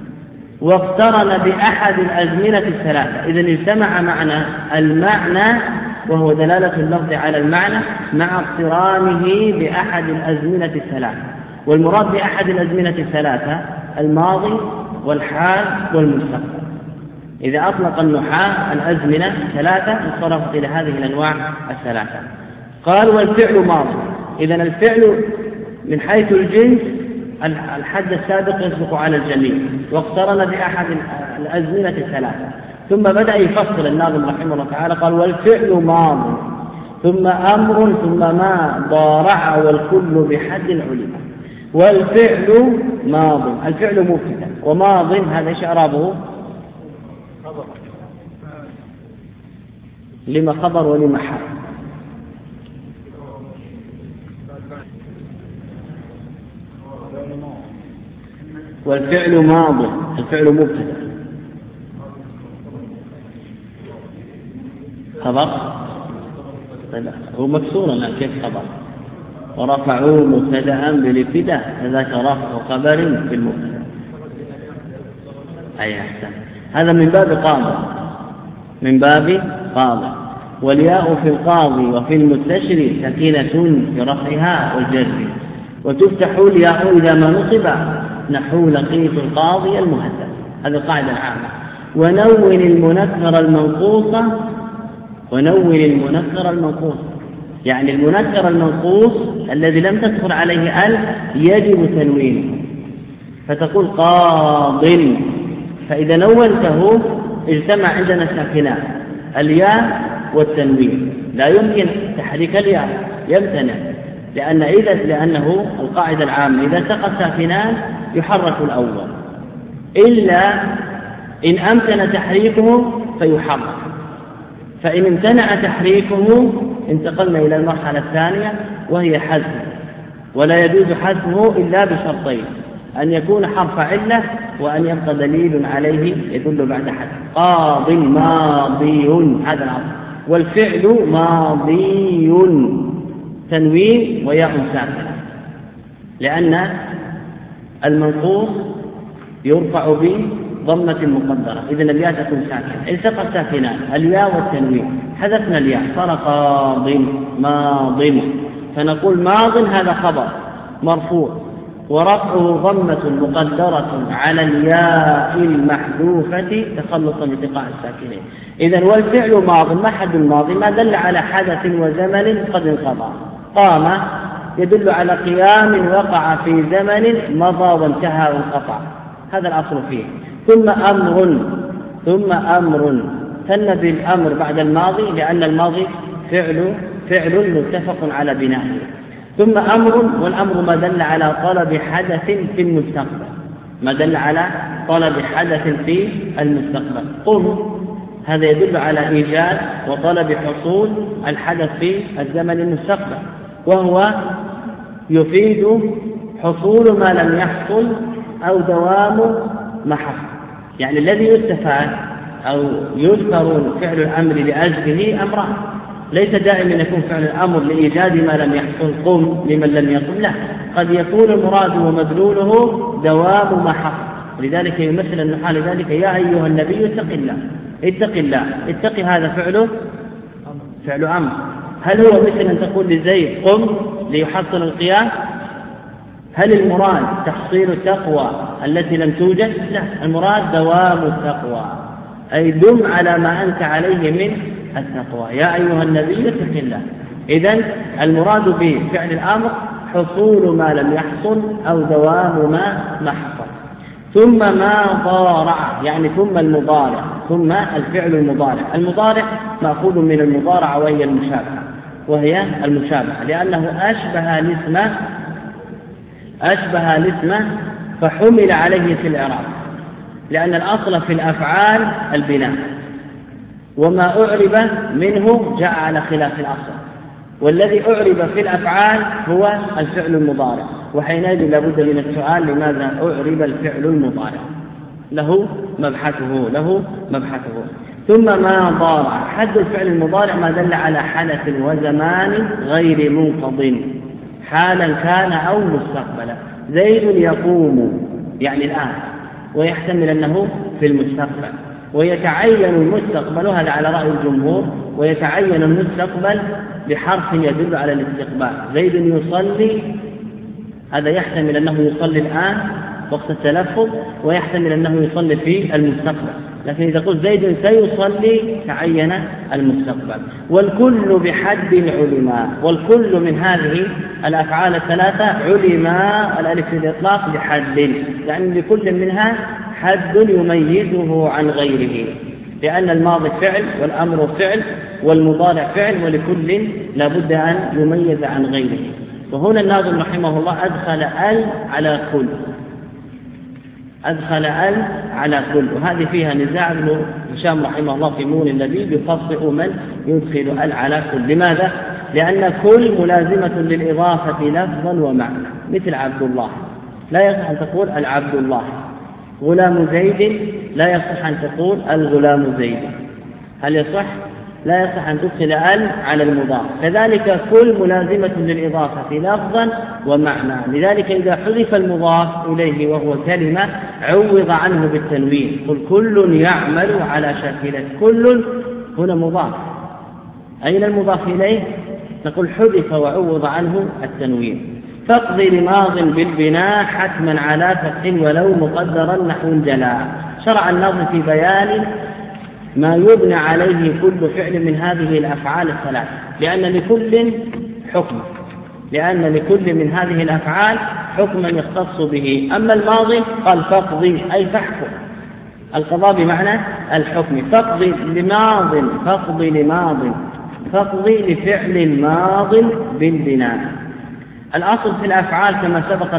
واقترن بأحد الأزمنة الثلاثة. إذن اجتمع معنى المعنى وهو دلالة اللفظ على المعنى مع اقترانه بأحد الأزمنة الثلاثة. والمراد بأحد الأزمنة الثلاثة الماضي والحال والمستقبل. إذا أطلق النحاة الأزمنة ثلاثة انصرفت إلى هذه الأنواع الثلاثة. قال والفعل ماضي. إذن الفعل من حيث الجنس الحد السابق يسبق على الجميع، واقترن بأحد الأزمنة الثلاثة. ثم بدأ يفصل الناظم رحمه الله تعالى قال والفعل ماض ثم أمر ثم ما ضارع والكل بحد العلم. والفعل ماض، الفعل مبتدأ، وماض هذا ايش اعرابه؟ لما خبر ولما حال. والفعل ماض، الفعل مبتدأ، خبر طيب هو مكسور الآن كيف خبر؟ ورفعوا مبتدأ بالابتداء فذاك رفع خبر في المبتدأ. أي أحسن، هذا من باب قاضي، من باب قاضي. والياء في القاضي وفي المستشري سكينة في رفعها والجر، وتفتح الياء إذا ما نصب نحو لقيت القاضي المهدد. هذه القاعدة العامة. ونون المنكر المنقوصة، ونون المنكر المنقوص، يعني المنكر المنقوص الذي لم تدخل عليه ألف يجب تنوينه، فتقول قاض. فإذا نونته اجتمع عندنا ساكنان الياء والتنوين، لا يمكن تحريك الياء، يمتنع. لأنه القاعدة العامة إذا التقى ساكنان يحرك الأول، إلا إن أمكن تحريكه فيحرك، فإن امتنع تحريكه انتقلنا إلى المرحلة الثانية وهي حذفه، ولا يجوز حذفه إلا بشرطين: أن يكون حرف علة، وأن يبقى دليل عليه يدل بعد حذف. قاض ماضي، هذا العصر، والفعل ماضي، تنوين وياء ساكنة، لأن المنقوص يرفع بضمة مقدرة، إذن الياء تكون ساكنة. التقى الساكنان الياء والتنوين، حذفنا الياء صار قاض ماض، فنقول ماض هذا خبر مرفوع ورفعه ضمة مقدرة على الياء المحذوفة تخلصا بتقاء الساكنين. إذن والفعل ماض، ما حد الماضي؟ ما دل على حدث وزمن قد انقضى. قام يدل على قيام وقع في زمن مضى وانتهى وانقطع، هذا الأصل فيه. ثم أمر ثنى بالأمر بعد الماضي، لأن الماضي فعل متفق على بنائه. ثم أمر، والأمر ما دل على طلب حدث في المستقبل، ما دل على طلب حدث في المستقبل. قم، هذا يدل على إيجاد وطلب حصول الحدث في الزمن المستقبل، وهو يفيد حصول ما لم يحصل أو دوام ما حصل. يعني الذي يستفاد أو يذكر فعل الأمر لأجله أمران، ليس دائما يكون فعل الأمر لإيجاد ما لم يحصل، قم لمن لم يقم، لا، قد يكون المراد ومدلوله دوام ما حصل. ولذلك يمثل النحاة لذلك: يا أيها النبي اتق الله، اتق الله، اتق هذا فعل أمر. هل هو مثل أن تقول لزيد قم ليحصل القيام؟ هل المراد تحصيل التقوى التي لم توجد؟ لا، المراد دوام التقوى، أي دم على ما أنت عليه من التقوى. يا أيها النبي اتق الله. إذن المراد بفعل الأمر حصول ما لم يحصل أو دوام ما حصل. ثم ما ضارع، يعني ثم المضارع، ثم الفعل المضارع مأخوذ من المضارعة وهي المشابهة، لأنه أشبه الاسم فحمل عليه في الإعراب، لأن الأصل في الأفعال البناء، وما أعرب منه جاء على خلاف الأصل، والذي أعرب في الأفعال هو الفعل المضارع، وحينئذ لابد من السؤال: لماذا أعرب الفعل المضارع؟ له مبحثه. ثم ما ضارع، حد الفعل المضارع ما دل على حدث وزمان غير منقض، حالا كان أو مستقبلا. زيد يقوم، يعني الآن، ويحتمل أنه في المستقبل، ويتعين المستقبل، هذا على رأي الجمهور، ويتعين المستقبل بحرف يدل على الاستقبال. زيد يصلي، هذا يحتمل أنه يصلي الآن وقت التلفظ، ويحتمل أنه يصلي في المستقبل، لكن إذا قلت زيد سيصلي تعين المستقبل. والكل بحد علما، والكل من هذه الأفعال الثلاثة علما، الألف في الإطلاق بحد، يعني لكل منها حد يميزه عن غيره، لأن الماضي فعل والأمر فعل والمضارع فعل، ولكل لا بد أن يميز عن غيره. وهنا الناظم رحمه الله أدخل ال على كل، وهذه فيها نزاع ابن هشام رحمه الله في مون اللبيب يفصل من يدخل ال على كل. لماذا؟ لأن كل ملازمة للإضافة لفظا ومعنى، مثل عبد الله لا يصح أن تقول العبد الله، غلام زيد لا يصح أن تقول الغلام زيد، هل يصح؟ لا يصح أن تدخل ال على المضاف. كذلك كل ملازمة للإضافة لفظا ومعنى، لذلك إذا حذف المضاف إليه وهو كلمة عوض عنه بالتنوين، قل كل يعمل على شاكلته، كل هنا مضاف، أين المضاف إليه؟ نقول حذف وعوض عنه التنوين. فاقضي لماض بالبناء حتما على فتح ولو مقدرا نحو جلا. شرع النظم في بيان ما يبنى عليه كل فعل من هذه الأفعال الثلاث، لأن لكل من هذه الأفعال حكما يختص به. أما الماضي قال فاقضي أي فاحكم، القضاء بمعنى الحكم. فاقضي لفعل ماض بالبناء، الأصل في الأفعال كما سبق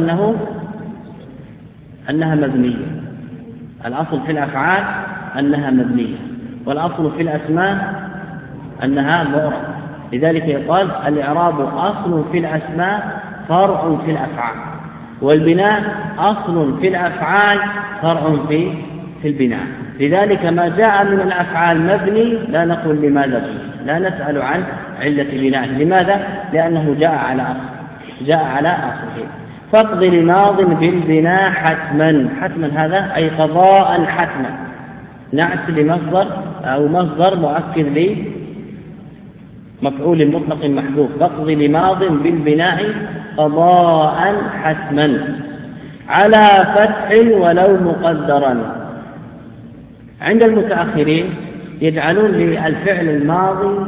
أنها مبنية. الأصل في الأفعال أنها مبنية، والأصل في الأسماء أنها معربة. لذلك يقال الإعراب أصل في الأسماء فرع في الأفعال، والبناء أصل في الأفعال فرع في البناء. لذلك ما جاء من الأفعال مبني لا نقول لماذا فيه، لا نسأل عن علة بناء. لماذا؟ لأنه جاء على أصله. فاقض لماض بالبناء حتما. حتما هذا أي قضاء حتما، نعت لمصدر أو مصدر مؤكد لمفعول مطلق محذوف. فاقض لماض بالبناء قضاء حتما على فتح ولو مقدرا. عند المتأخرين يجعلون للفعل الماضي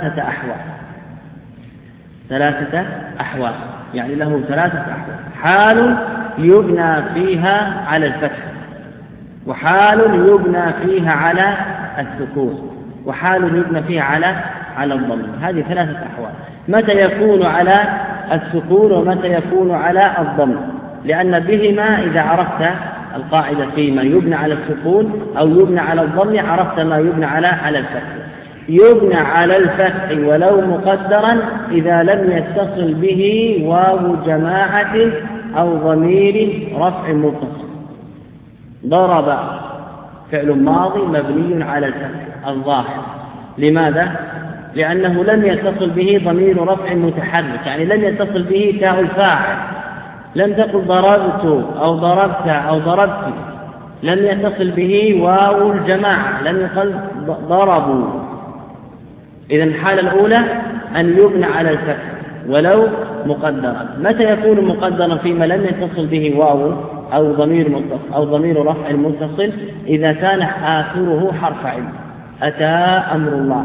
ثلاثة أحوال، يعني له 3 أحوال: حال يبنى فيها على الفتح، وحال يبنى فيها على السكون، وحال يبنى فيها على الضم. هذه 3 أحوال. متى يكون على السكون ومتى يكون على الضم؟ لأن بهما إذا عرفت القاعدة فيما يبنى على السكون أو يبنى على الضم عرفت ما يبنى على الفتح. يبنى على الفتح ولو مقدرا إذا لم يتصل به واو جماعة أو ضمير رفع متصل. ضرب فعل ماضي مبني على الفتح الظاهر. لماذا؟ لأنه لم يتصل به ضمير رفع متحرك، يعني لم يتصل به تاء الفاعل. لم تقل ضربت أو ضربت أو ضربت، لم يتصل به واو الجماعة، لم يقل ضربوا. إذن الحالة الأولى أن يبنى على الفتح ولو مقدرا. متى يكون مقدرا؟ فيما لم يتصل به واو أو ضمير متصل أو ضمير رفع متصل، إذا كان آخره حرف علم. أتى أمر الله،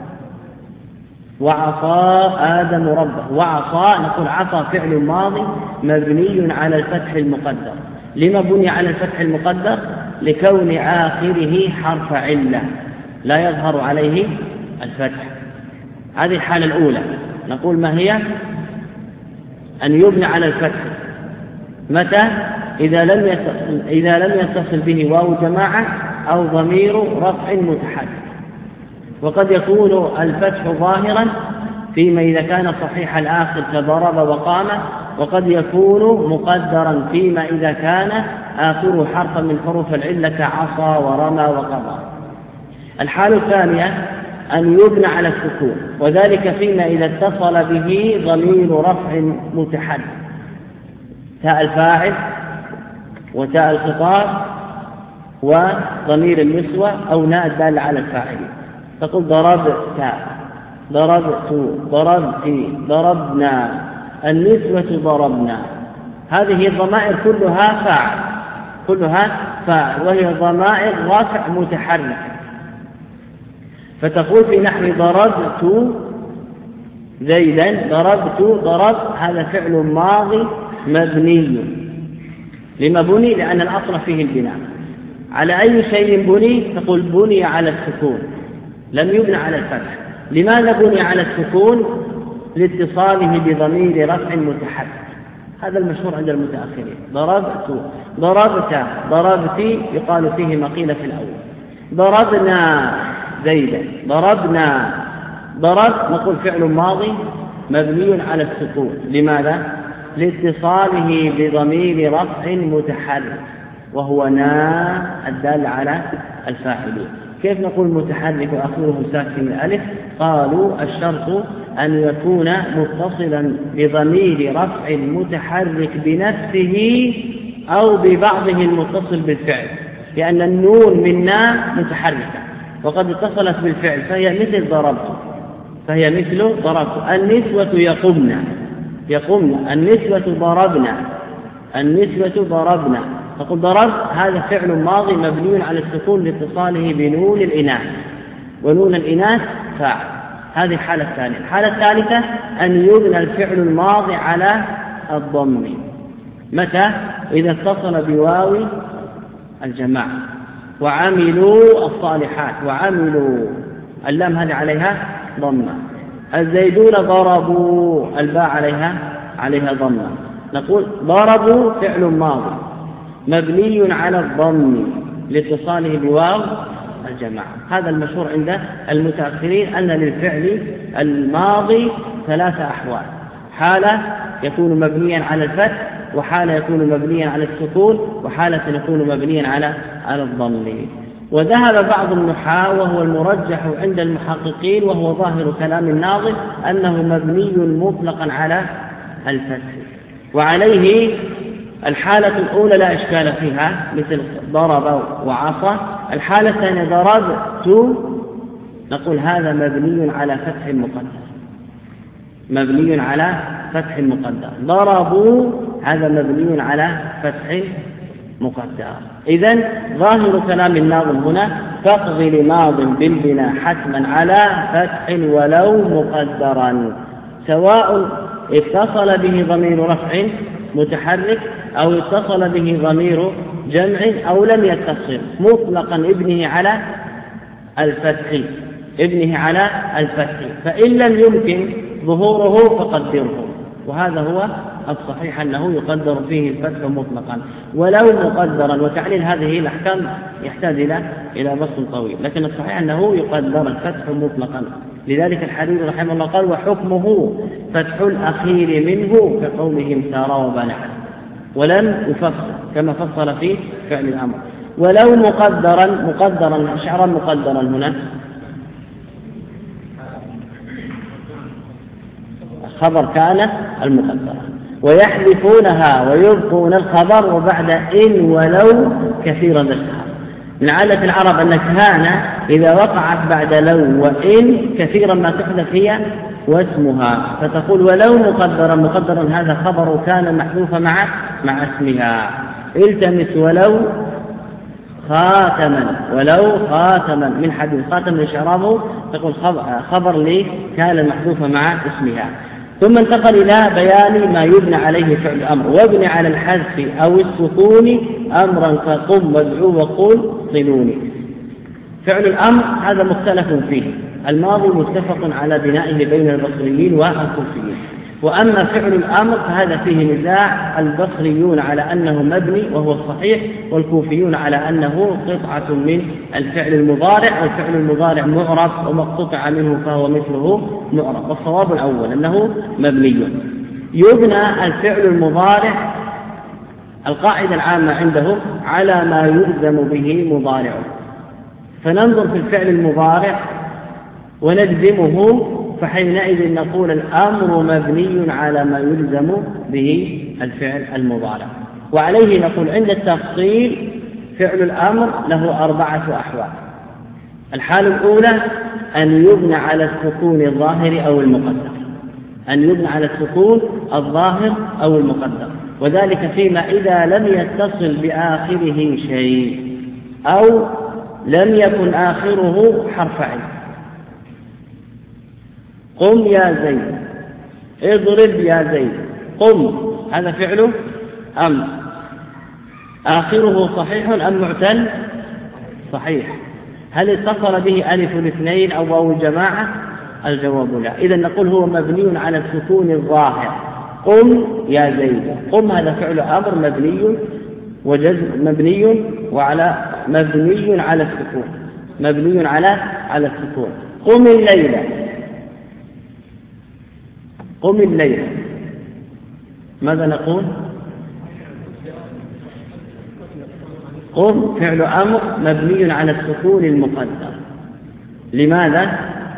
وعصى آدم ربه. وعصى نقول عصى فعل ماضي مبني على الفتح المقدر. لما بني على الفتح المقدر؟ لكون آخره حرف علة لا يظهر عليه الفتح. هذه الحالة الأولى. نقول ما هي؟ أن يبنى على الفتح. متى؟ إذا لم يتصل به واو جماعة أو ضمير رفع متحرك. وقد يكون الفتح ظاهرا فيما إذا كان صحيح الآخر كضرب وقام، وقد يكون مقدرا فيما إذا كان آخره حرفا من حروف العلة كعصى ورمى وقضى. الحالة الثانية أن يبنى على السكون، وذلك فيما إذا اتصل به ضمير رفع متحرك، تاء الفاعل وتاء الخطاب وضمير النسوة أو ناء الدال على الفاعل. تقول ضربت، ضربت، ضربت، ضربنا، النسوة ضربنا. هذه الضمائر كلها فاعل، وهي ضمائر رفع متحرك. فتقول في نحو ضربت زيدا، ضرب، هذا فعل ماضي مبني. لما بني؟ لأن الأصل فيه البناء. على أي شيء بني؟ تقول بني على السكون، لم يبنى على الفتح. لماذا بني على السكون؟ لاتصاله بضمير رفع متحرك. هذا المشهور عند المتأخرين. ضربت، ضربتي يقال فيه ما قيل في الأول. ضربنا زيدا، ضربنا، ضرب نقول فعل ماضي مبني على السكون. لماذا؟ لاتصاله بضمير رفع متحرك وهو نا الدال على الفاعلين. كيف نقول متحرك وآخره ساكن الألف؟ قالوا الشرط أن يكون متصلا بضمير رفع متحرك بنفسه أو ببعضه المتصل بالفعل، لأن النون منا متحركة وقد اتصلت بالفعل فهي مثل ضربت. النسوة يقمن، النسوة ضربنا. تقول ضرب هذا فعل ماضي مبني على السكون لاتصاله بنون الإناث، ونون الإناث فاعل. هذه الحالة الثانية. الحالة الثالثة أن يبنى الفعل الماضي على الضم. متى؟ إذا اتصل بواو الجماعة. وعملوا الصالحات، وعملوا اللام هذه عليها ضمة. الزيدون ضربوا، الباء عليها عليها ضمة. نقول ضربوا فعل ماضي مبني على الضم لاتصاله بواو الجماعة. هذا المشهور عند المتأخرين أن للفعل الماضي 3 أحوال: حالة يكون مبنيا على الفتح، وحالة يكون مبنيا على السكون، وحالة يكون مبنيا على الضم. وذهب بعض النحاة وهو المرجح عند المحققين وهو ظاهر كلام الناظم أنه مبني مطلقا على الفتح، وعليه الحالة الأولى لا إشكال فيها مثل ضرب وعصى. الحالة الثانية ضربت نقول هذا مبني على فتح مقدر، مبني على فتح مقدر. ضربوا هذا مبني على فتح مقدر. إذن ظاهر كلام الناظم هنا فاقض لماض بالبناء حتما على فتح ولو مقدرا، سواء اتصل به ضمير رفع متحرك أو اتصل به ضمير جمع أو لم يتصل، مطلقا ابنه على الفتح، ابنه على الفتح. فإن لم يمكن ظهوره فقدره، وهذا هو الصحيح أنه يقدر فيه الفتح مطلقا ولو مقدرا. وتعليل هذه الأحكام يحتاج إلى بسط طويل، لكن الصحيح أنه يقدر الفتح مطلقا. لذلك الحديث رحمه الله قال: وحكمه فتح الأخير منه كقولهم سار وبنع، ولم يفصل كما فصل في فعل الأمر. ولو مقدرا شعرا مقدرا هنا خبر كان المقدرة، ويحذفونها ويبقون الخبر وبعد إن ولو كثيرا ذكرها. من عادة العرب أن كان إذا وقعت بعد لو وإن كثيرا ما تحذف هي واسمها، فتقول ولو مقدرا هذا خبر كان محذوف مع اسمها. التمس ولو خاتما من حديث خاتم إشعاره، تقول خبر لي كان محذوف مع اسمها. ثم انتقل إلى بيان ما يبنى عليه فعل الأمر: وابن على الحذف أو السكون أمرا كقم وادعو وقل صلوني. فعل الأمر هذا مختلف فيه، الماضي متفق على بنائه بين البصريين والكوفيين. وأما فعل الأمر فهذا فيه نزاع، البصريون على أنه مبني وهو الصحيح، والكوفيون على أنه قطعة من الفعل المضارع، والفعل المضارع معرب وما اقتطع منه فهو مثله معرب. والصواب الأول أنه مبني. يبنى الفعل المضارع القاعدة العامة عندهم على ما يلزم به مضارعه، فننظر في الفعل المضارع ونجزمه، فحينئذ نقول الأمر مبني على ما يلزم به الفعل المضارع. وعليه نقول عند التفصيل فعل الأمر له 4 أحوال. الحالة الأولى أن يبنى على السكون الظاهر أو المقدر، أن يبنى على السكون الظاهر أو المقدر، وذلك فيما إذا لم يتصل بآخره شيء أو لم يكن آخره حرف عين. قم يا زيد، اضرب يا زيد، قم هذا فعله أمر، آخره صحيح أم معتل؟ صحيح. هل اتصل به ألف الاثنين أو واو الجماعة؟ الجواب لا. إذا نقول هو مبني على السكون الظاهر. قم يا زيد، قم هذا فعل أمر مبني وجزم مبني على السكون، مبني على السكون. قم الليلة، قم الليلة، ماذا نقول؟ قم فعل أمر مبني على السكون المقدر. لماذا؟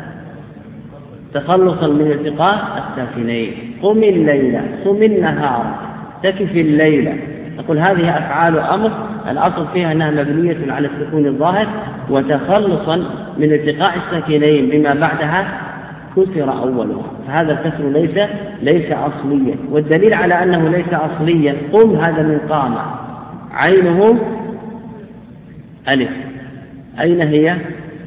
تخلصا من التقاء الساكنين. قم الليلة، قم النهار، تكفي الليلة. نقول هذه أفعال أمر الأصل فيها أنها مبنية على السكون الظاهر، وتخلصا من التقاء الساكنين بما بعدها كسر أولها، فهذا الكسر ليس أصليا. والدليل على أنه ليس أصليا قم هذا من قام، عينه ألف، أين هي؟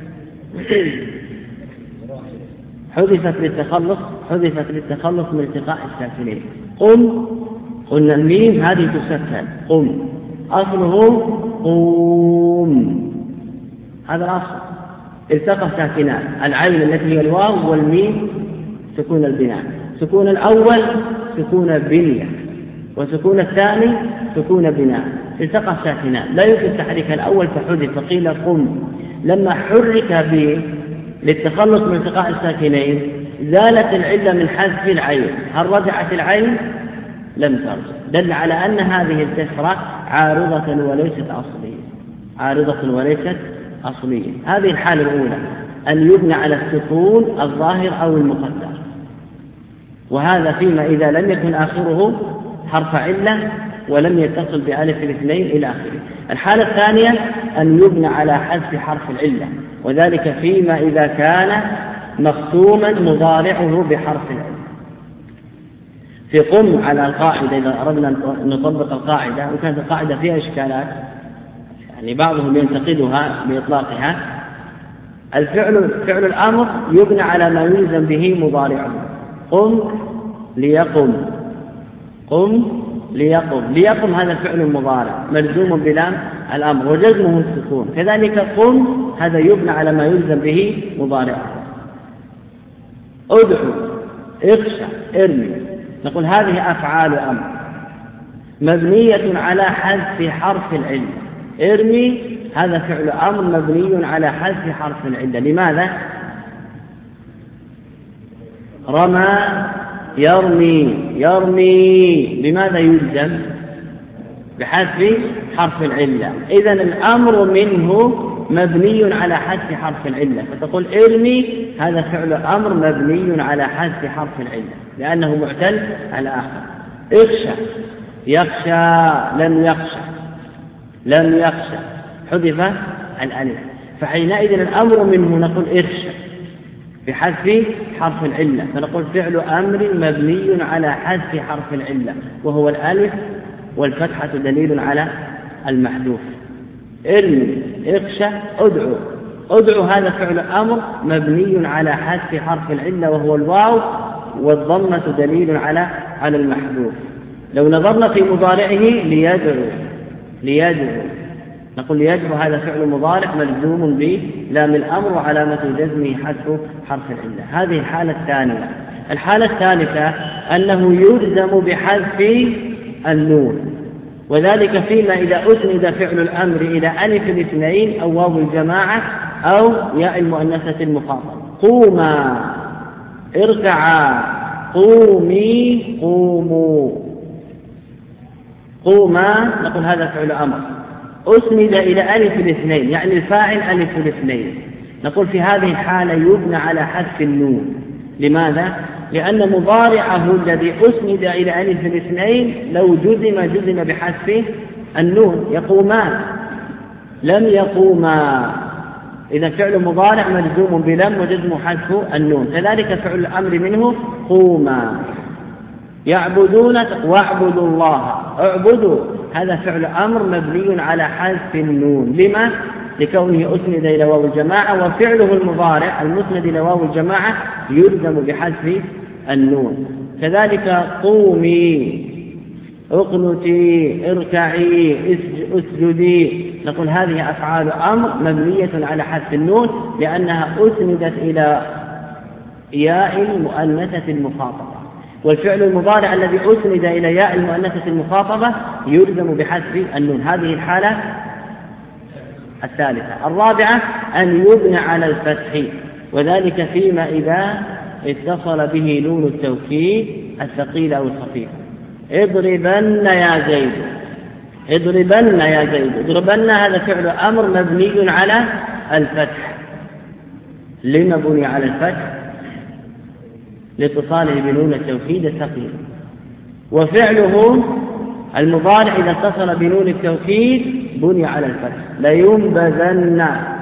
حذفت للتخلص من التقاء الساكنين. قم قلنا الميم هذه تسكن، قم أصله قوم، هذا الأصل. التقى ساكنان، العين التي هي الواو والميم سكون البناء. سكون الأول سكون بنية، وسكون الثاني سكون بناء، التقى ساكنان، لا يمكن تحريك الأول فحذف فقيل قم. لما حرك به للتخلص من التقاء الساكنين زالت العلة من حذف العين. هل رجعت العين؟ لم ترجع، دل على أن هذه الكسرة عارضة وليست أصلية، عارضة وليست أصلية. هذه الحالة الأولى، أن يبنى على السكون الظاهر أو المقدر، وهذا فيما إذا لم يكن آخره حرف علة ولم يتصل بألف الاثنين إلى آخره. الحالة الثانية أن يبنى على حذف حرف العلة، وذلك فيما إذا كان مختوما مضارعه بحرف العلة. في قم على القاعدة، إذا أردنا أن نطبق القاعدة وكانت القاعدة فيها إشكالات، يعني بعضهم ينتقدها بإطلاقها، فعل الأمر يبنى على ما يلزم به مضارعه. قم ليقم، قم ليقم، ليقم هذا الفعل المضارع ملزوم بلام الأمر وجزمه السكون. كذلك قم هذا يبنى على ما يلزم به مضارعه. ادعو، اخشى، ارمي، نقول هذه أفعال أمر مبنية على حذف حرف العلة. ارمي هذا فعل أمر مبني على حذف حرف العلة. لماذا؟ رمى يرمي، يرمي لماذا يلزم؟ بحذف حرف العلة. إذن الأمر منه مبني على حذف حرف العلة، فتقول ارمي هذا فعل أمر مبني على حذف حرف العلة لأنه معتل على آخر. اخشى، يخشى، لم يخشى، لم يخشى، حذف الألف، فحينئذ الأمر منه نقول اخشى بحذف حرف العلة، فنقول فعل أمر مبني على حذف حرف العلة وهو الألف، والفتحة دليل على المحذوف. ارمي، اخشى، ادعو، ادعو هذا فعل أمر مبني على حذف حرف العلة وهو الواو، والضمة دليل على المحذوف. لو نظرنا في مضارعه ليدعو، ليدعو نقول ليدعو هذا فعل مضارع ملزوم بلام الأمر وعلامة جزمه حذف حرف العلة. هذه الحالة الثانية. الحالة الثالثة أنه يلزم بحذف النون، وذلك فيما إذا أسند فعل الأمر إلى ألف الاثنين أو واو الجماعة أو ياء المؤنثة المخاطبة. قوما، اركعا، قومي، قوموا. قوما نقول هذا فعل أمر أسند إلى ألف الاثنين، يعني الفاعل ألف الاثنين، نقول في هذه الحالة يبنى على حذف النون. لماذا؟ لأن مضارعه الذي أسند إلى ألف الاثنين لو جزم بحذف النون، يقومان، لم يقوما، إذا فعل مضارع ملزوم بلم وجزم حذف النون. كذلك فعل الأمر منه قوما. يعبدون، واعبدوا الله، اعبدوا هذا فعل أمر مبني على حذف النون. لما؟ لكونه أسند إلى واو الجماعة، وفعله المضارع المسند إلى واو الجماعة يلزم بحذف النون. كذلك قومي، اقنتي، اركعي، اسجدي، نقول هذه أفعال أمر مبنية على حذف النون لأنها أسندت إلى ياء المؤنثة المخاطبة، والفعل المضارع الذي أسند إلى ياء المؤنثة المخاطبة يلزم بحذف النون. هذه الحالة الثالثة. الرابعة أن يبنى على الفتح، وذلك فيما إذا اتصل به نون التوكيد الثقيل أو الخفيف. اضربن يا زيد، اضربن يا زيد، اضربن هذا فعل أمر مبني على الفتح. لما بني على الفتح؟ لاتصاله بنون التوكيد الثقيل. وفعله المضارع إذا اتصل بنون التوكيد بني على الفتح. لينبذن،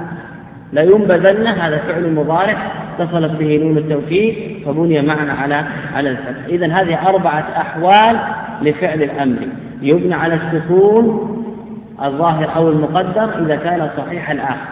لينبذن هذا فعل مضارع اتصلت به نون التوكيد فبني معنا على الفتح. إذن هذه 4 أحوال لفعل الأمر: يبنى على السكون الظاهر أو المقدر إذا كان صحيح الآخر،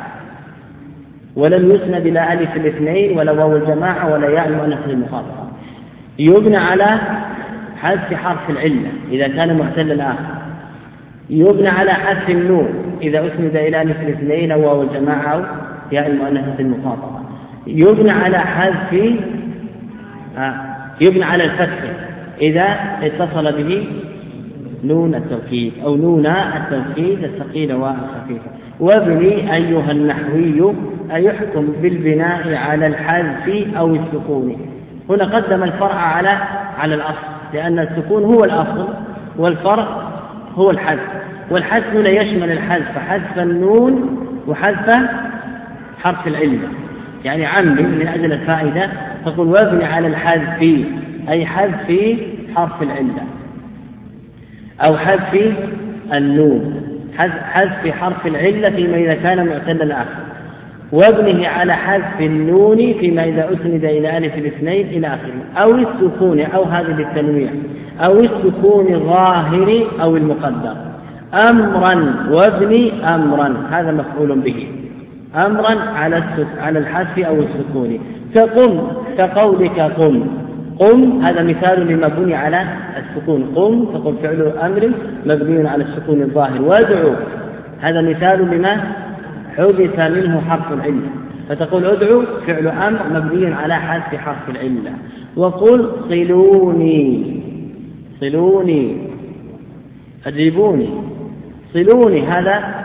ولم يسند إلى ألف الاثنين ولا واو الجماعة ولا ياء المؤنث المخاطبة. يبنى على حذف حرف العلة إذا كان معتل الآخر. يبنى على حذف النون إذا أسند إلى ألف الاثنين أو واو الجماعة أو ياء المؤنث المخاطبة. يبنى على حذف يبنى على الفتح إذا اتصل به نون التوكيد أو نون التوكيد الثقيلة والخفيفة. وابني أيها النحوي أيحكم بالبناء على الحذف أو السكون. هنا قدم الفرع على الأصل، لأن السكون هو الأصل والفرع هو الحذف، والحذف هنا يشمل الحذف حذف النون وحذف حرف العلة. يعني عمي من أجل الفائدة تقول وابني على الحذف أي حذف حرف العلة أو حذف النون، حذف حرف العلة فيما إذا كان معتلا آخر، وابنه على حذف النون فيما إذا أسند إلى ألف الاثنين إلى آخره، أو السكون أو هذه للتنويع، أو السكون الظاهر أو المقدر. أمرا وابني أمرا هذا مفعول به، أمرا على الحذف أو السكون. كقم كقولك قم، قم هذا مثال لما بني على السكون، قم تقول فعل أمر مبني على السكون الظاهر. وادعو هذا مثال لما حذف منه حرف العلة، فتقول ادعو فعل أمر مبني على حذف حرف العلة. وقل صلوني، صلوني أجيبوني، صلوني هذا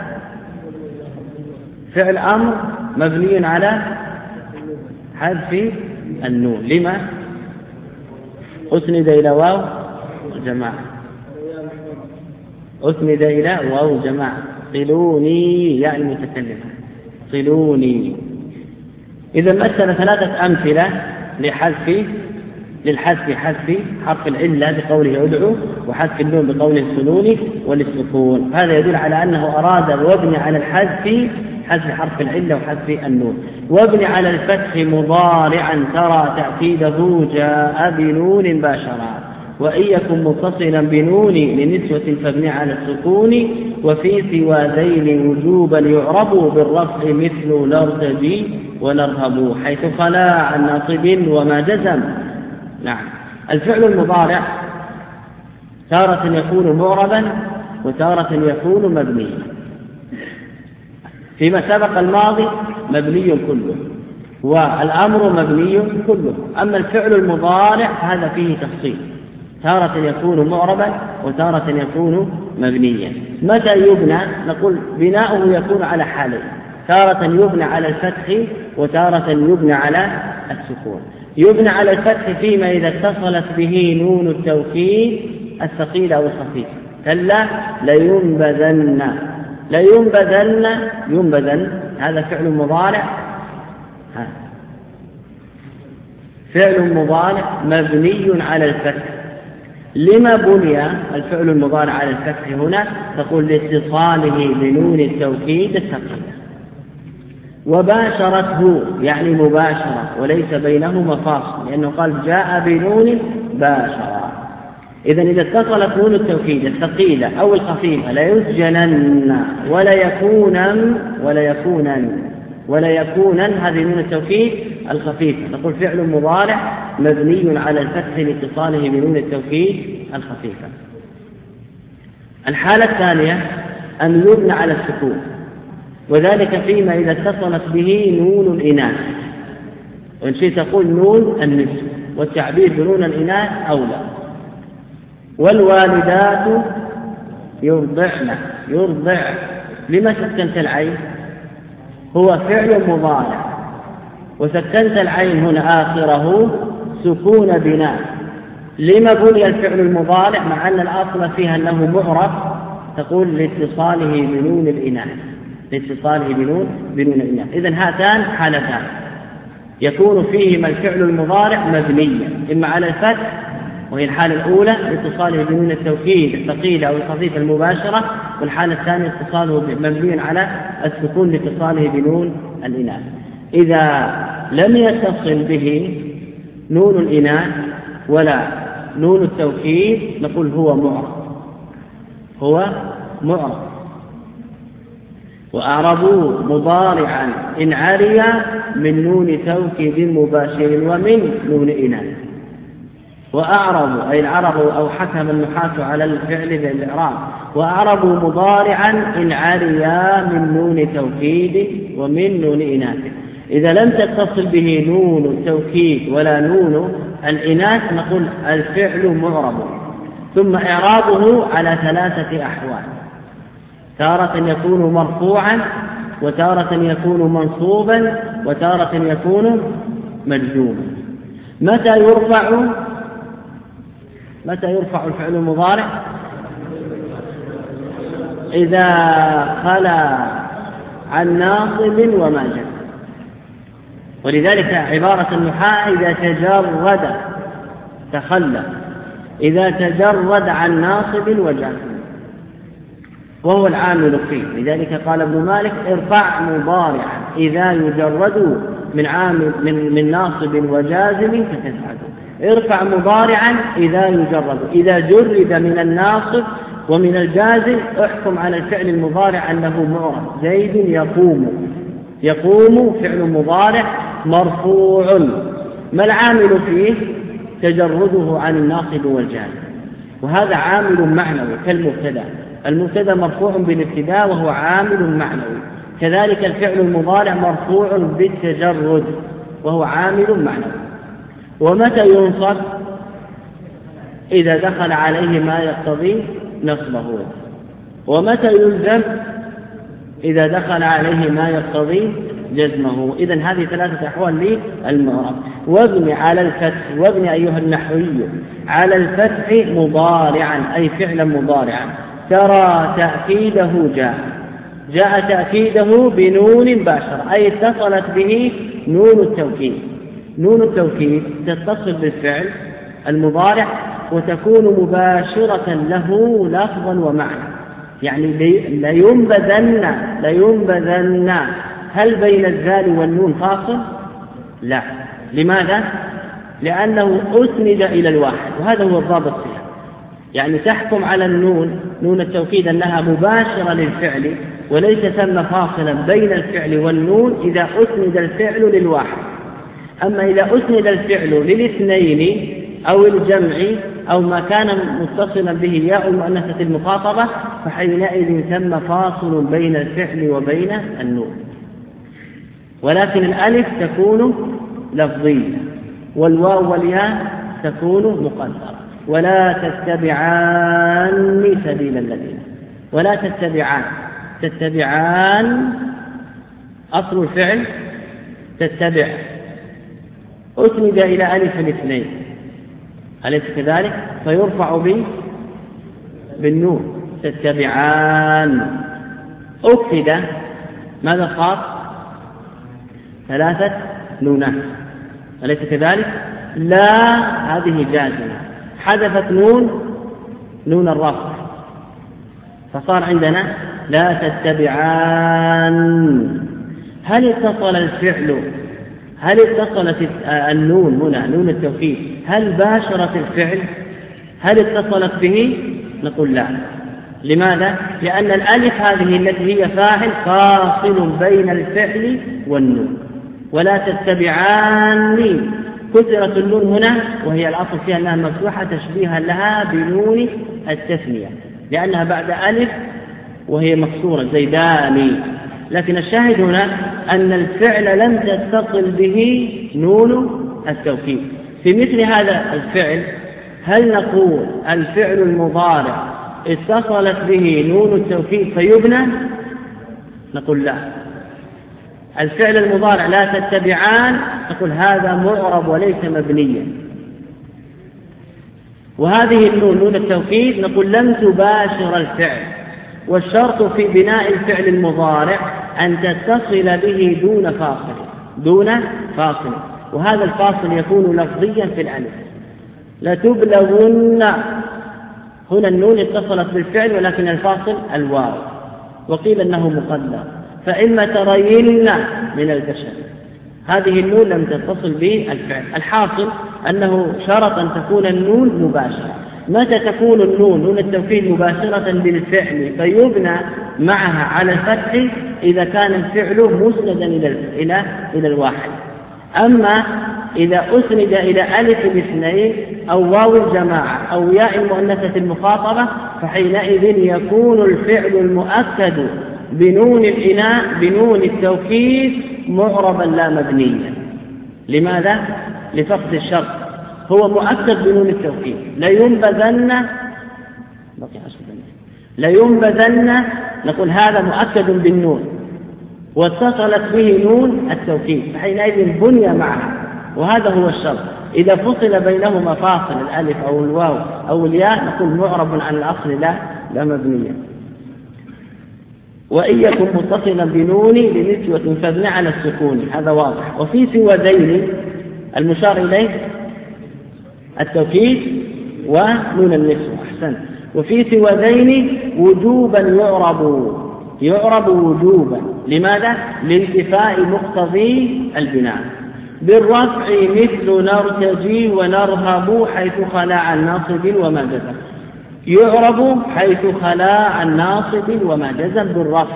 فعل أمر مبني على حذف النون. لما؟ أسند إلى واو جماعة، أسند إلى واو جماعة. صلوني يعني متكلم، صلوني. إذا مثل ثلاثة أمثلة للحذف حذف حرف العلة بقوله ادعو، وحذف النون بقوله صلوني، وللسكون. هذا يدل على أنه أراد الوبن على الحذف حذف حرف العلة وحذف النون. وابن على الفتح مضارعا ترى تأكيده جاء بنون باشرا، وإن يكن متصلا بنون لنسوة فابن على السكون، وفي سوى ذيل وجوبا يعرب بالرفع مثل نرتجي ونرهب، حيث خلا عن ناصب وما جزم. نعم، الفعل المضارع تارة يكون معربا وتارة يكون مبنيا. فيما سبق الماضي مبني كله والأمر مبني كله. أما الفعل المضارع هذا فيه تفصيل، تارة يكون معربا وتارة يكون مبنيا. متى يبنى؟ نقول بناؤه يكون على حالين، تارة يبنى على الفتح وتارة يبنى على السكون. يبنى على الفتح فيما إذا اتصلت به نون التوكيد الثقيلة أو الخفيفة، كلا لينبذن، لينبذن، ينبذن هذا فعل مضارع، فعل مضارع مبني على الفتح. لما بني الفعل المضارع على الفتح هنا؟ تقول لاتصاله بنون التوكيد الثقيلة. وباشرته يعني مباشرة وليس بينهما فاصل، لأنه قال جاء بنون باشرة. إذن إذا اتصلت نون التوكيد الثقيلة أو الخفيفة لا يسجنن ولا يكونن هذه نون التوكيد الخفيفة، نقول فعل مضارع مبني على الفتح لاتصاله بنون التوكيد الخفيفة. الحالة الثانية أن يبنى على السكون، وذلك فيما إذا اتصلت به نون الإناث، وإن شئت تقول نون النسب، والتعبير بنون الإناث أولى. والوالدات يرضعن، يرضع، لما سكنت العين؟ هو فعل مضارع وسكنت العين هنا آخره سكون بناء. لما بني الفعل المضارع مع أن الأصل فيها أنه معرب؟ تقول لاتصاله بنون الإناث، لاتصاله بنون الإناث. إذن هاتان حالتان يكون فيهما الفعل المضارع مبنيا إما على الفتح وهي الحالة الأولى لاتصاله بنون التوكيد الثقيلة أو الخفيفة المباشرة، والحالة الثانية اتصاله مبني على السكون لاتصاله بنون الإناث. إذا لم يتصل به نون الإناث ولا نون التوكيد نقول هو معرب، هو معرب. وأعربوا مضارعا إن عري من نون توكيد مباشر ومن نون إناث. وأعربوا أي العرب أو حكم النحاة على الفعل بالإعراب، وأعربوا مضارعا إن عري من نون توكيد ومن نون إناث. إذا لم تتصل به نون التوكيد ولا نون الإناث نقول الفعل معرب. ثم إعرابه على 3 أحوال: تارة يكون مرفوعا، وتارة يكون منصوبا، وتارة يكون مجزوما. متى يرفع الفعل المضارع؟ إذا خلا عن ناصب وما جزم. ولذلك عبارة النحاة إذا تجرد تخلى، إذا تجرد عن ناصب وجازم، وهو العامل فيه. لذلك قال ابن مالك: ارفع مضارعا إذا يجرد من ناصب وجازم فتسعد. ارفع مضارعا إذا يجرد، إذا جرد من الناصب ومن الجازم احكم على الفعل المضارع أنه معرب. زيد يقوم فعل مضارع مرفوع. ما العامل فيه؟ تجرده عن الناصب والجازم، وهذا عامل معنوي كالمبتدا. المبتدا مرفوع بالابتداء وهو عامل معنوي، كذلك الفعل المضارع مرفوع بالتجرد وهو عامل معنوي. ومتى ينصب؟ إذا دخل عليه ما يقتضي نصبه. ومتى يلزم؟ إذا دخل عليه ما يقتضي جزمه. إذن هذه 3 أحوال للمعرب. وابن على الفتح، وابن أيها النحوي على الفتح مضارعا أي فعلا مضارعا. ترى تأكيده جاء تأكيده بنون باشرة، أي اتصلت به نون التوكيد. نون التوكيد تتصل بالفعل المضارع وتكون مباشرة له لفظا ومعنى. يعني لينبذن. هل بين الذال والنون فاصل؟ لا. لماذا؟ لأنه أسند إلى الواحد، وهذا هو الضابط فيها. يعني تحكم على النون، نون التوكيد، أنها مباشرة للفعل وليس ثم فاصلا بين الفعل والنون إذا أسند الفعل للواحد. أما إذا أسند الفعل للاثنين أو الجمع أو ما كان متصلا به ياء المؤنثة المخاطبة فحينئذ ثم فاصل بين الفعل وبين النون. ولكن الألف تكون لفظية والواو والياء تكون مقدرة. ولا تتبعان سبيل الذين، ولا تتبعان أصل الفعل تتبع، أسند إلى ألف الاثنين، أليس كذلك؟ فيرفع بالنون تتبعان. أكد ماذا خاص؟ 3 نونات، أليس كذلك؟ لا، هذه جازمة، حذفت نون الرفع فصار عندنا لا تتبعان. هل اتصلت النون هنا نون التوكيد هل باشرت الفعل؟ هل اتصلت به؟ نقول لا. لماذا؟ لأن الألف هذه التي هي فاعل فاصل بين الفعل والنون. ولا تتبعان كسرت النون هنا وهي الأصل فيها أنها مفتوحة تشبيها لها بنون التثنية لأنها بعد ألف وهي مكسورة زيدان. لكن الشاهد هنا أن الفعل لم تتصل به نون التوكيد. في مثل هذا الفعل هل نقول الفعل المضارع اتصلت به نون التوكيد فيبنى؟ نقول لا. الفعل المضارع لا تتبعان نقول هذا معرب وليس مبنيا. وهذه النون نون التوكيد نقول لم تباشر الفعل، والشرط في بناء الفعل المضارع أن تتصل به دون فاصل، وهذا الفاصل يكون لفظيا في الألف. لتبلغن هنا النون اتصلت بالفعل ولكن الفاصل الواو، وقيل أنه مقدر. فإما ترين من البشر هذه النون لم تتصل بالفعل. الحاصل أنه شرط أن تكون النون مباشرة. متى تكون النون نون التوكيد مباشرة بالفعل فيبنى معها على الفتح إذا كان الفعل مسندا إلى الواحد. أما إذا أسند إلى ألف الاثنين أو واو الجماعة أو ياء المؤنثة المخاطبة فحينئذ يكون الفعل المؤكد بنون الإناء بنون التوكيد معربا لا مبنيا. لماذا؟ لفقد الشرط. هو مؤكد بنون التوكيد. لينبذن نقول هذا مؤكد بالنون واتصلت به نون التوكيد، فحينئذ بني معها، وهذا هو الشرط. إذا فصل بينهما فاصل الألف أو الواو أو الياء نقول معرب عن الأصل لا مبنيا. وإن يكن متصلا بنون لنسوة فابن على السكون، هذا واضح. وفي سوى ذين المشار إليه التوكيد ونون النسوة. أحسن. وفي سوى ذين وجوبا يعرب وجوبا. لماذا؟ لانتفاء مقتضي البناء. بالرفع مثل نرتجي ونرهب حيث خلا عن ناصب وما جزم. يعرب حيث خلا عن ناصب وما جزم بالرفع.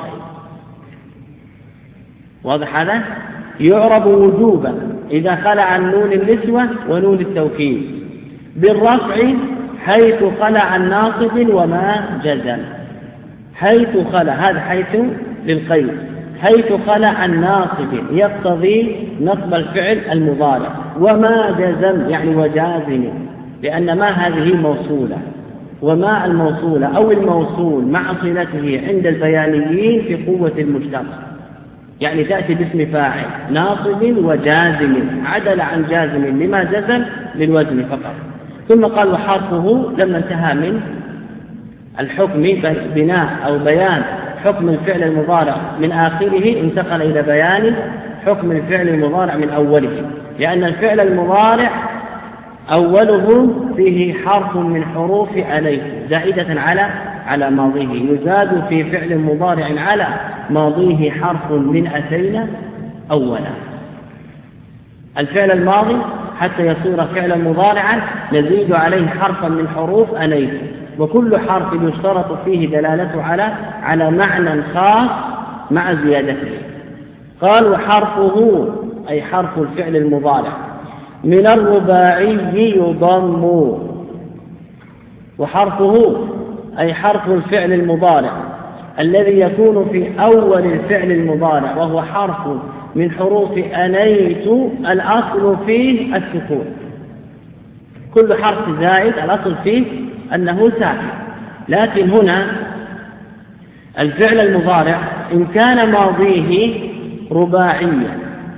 واضح هذا؟ يعرب وجوبا إذا خلا عن نون النسوة ونون التوكيد. بالرفع حيث خلا عن ناصب وما جزم. حيث خلا، هذا حيث للقيد، حيث خلا عن ناصب يقتضي نصب الفعل المضارع، وما جزم يعني وجازم، لأن ما هذه موصولة، وما الموصولة أو الموصول مع صلته عند البيانيين في قوة المشتق، يعني تأتي باسم فاعل ناصب وجازم، عدل عن جازم لما جزم للوزن فقط. ثم قال وحرفه لما انتهى من الحكم بناء أو بيان حكم الفعل المضارع من آخره انتقل إلى بيان حكم الفعل المضارع من أوله، لأن الفعل المضارع أوله فيه حرف من حروف أليف زائدة على ماضيه، يزاد في فعل مضارع على ماضيه حرف من أتينا أولا. الفعل الماضي حتى يصير فعلا مضارعا نزيد عليه حرفا من حروف أليف، وكل حرف يشترط فيه دلالته على معنى خاص مع زيادته. قال وحرفه أي حرف الفعل المضارع من الرباعي يضم. وحرفه أي حرف الفعل المضارع الذي يكون في أول الفعل المضارع، وهو حرف من حروف أنيت الأصل فيه السكون. كل حرف زائد الأصل فيه أنه ساكن، لكن هنا الفعل المضارع إن كان ماضيه رباعيا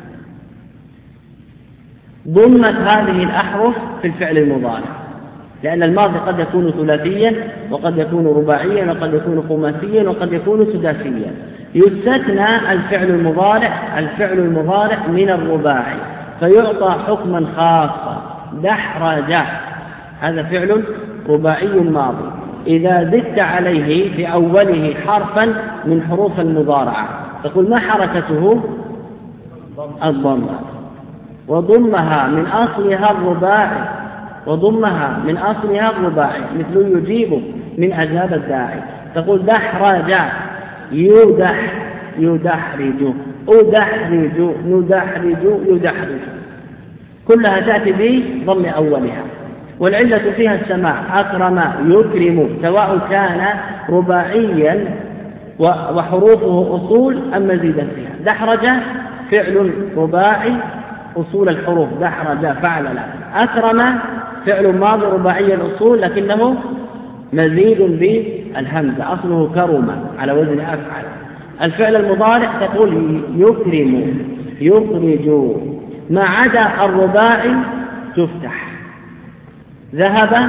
ضمت هذه الأحرف في الفعل المضارع، لأن الماضي قد يكون ثلاثيا وقد يكون رباعيا وقد يكون خماسيا وقد يكون سداسيا. يستثنى الفعل المضارع من الرباعي فيعطى حكما خاصا. دحرج هذا فعل رباعي ماضي، إذا زدت عليه في أوله حرفا من حروف المضارعة تقول ما حركته؟ الضمة، وضمها من أصلها الرباعي مثل يجيب من أجاب الداعي. تقول دحرج يدحرج أدحرج ندحرج يدحرج، كلها تأتي بضم أولها. والعلة فيها السماع. أكرم يكرم، سواء كان رباعيا وحروفه أصول أم مزيدا فيها. دحرج فعل رباعي أصول الحروف، دحرج فعل لا. أكرم فعل ماضي رباعي الأصول لكنه مزيد بالهمزة، أصله كرم على وزن أفعل. الفعل المضارع تقول يكرم يخرج، ما عدا الرباعي تفتح. ذهب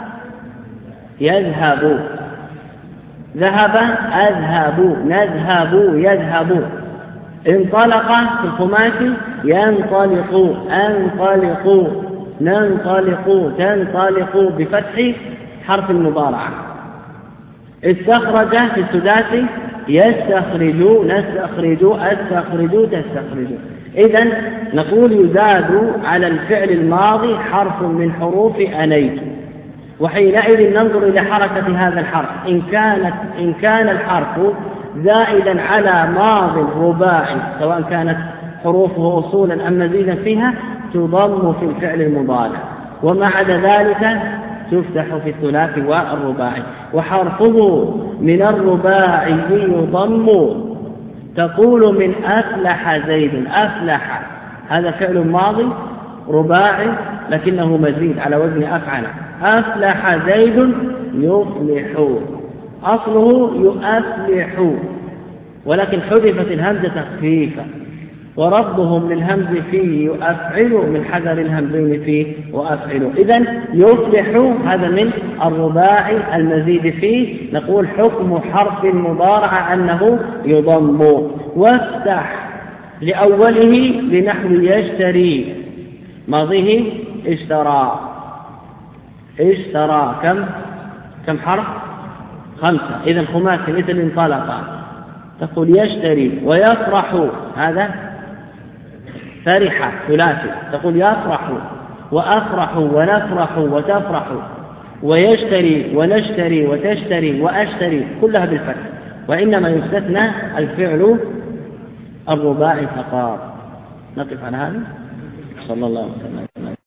يذهب، ذهب أذهب، نذهب يذهب. انطلق في الخماسي ينطلق، انطلق ننطلق تنطلق بفتح حرف المضارعة. استخرج في السداسي يستخرج نستخرج استخرج تستخرج. إذن نقول يزاد على الفعل الماضي حرف من حروف أنيت، وحينئذ ننظر إلى حركة هذا الحرف. إن كان الحرف زائدا على ماض رباعي سواء كانت حروفه أصولا أم مزيدا فيها تضم في الفعل المضارع، وما عدا ذلك تفتح في الثلاثي والرباعي. وحرفه من الرباعي يضم تقول من أفلح زيد. أفلح هذا فعل ماضي رباعي لكنه مزيد على وزن أفعل. أفلح زيد يفلح، أصله يؤفلح، ولكن حذفت الهمزة تخفيفا، وربهم للهمز فيه يؤفعل من حذر الهمزين فيه وأفعل. إذن يفلح هذا من الرباعي المزيد فيه. نقول حكم حرف المضارع أنه يضم. وافتح لأوله لنحو يشتري، ماضيه اشترى. اشترى كم حرف؟ 5. إذن خماسي مثل انطلق. تقول يشتري. ويفرح هذا فرح ثلاثي، تقول يفرح وأفرح ونفرح وتفرح. ويشتري ونشتري وتشتري وأشتري كلها بالفتح، وإنما يستثنى الفعل الرباعي فقط. نقف على هذا. صلى الله عليه وسلم.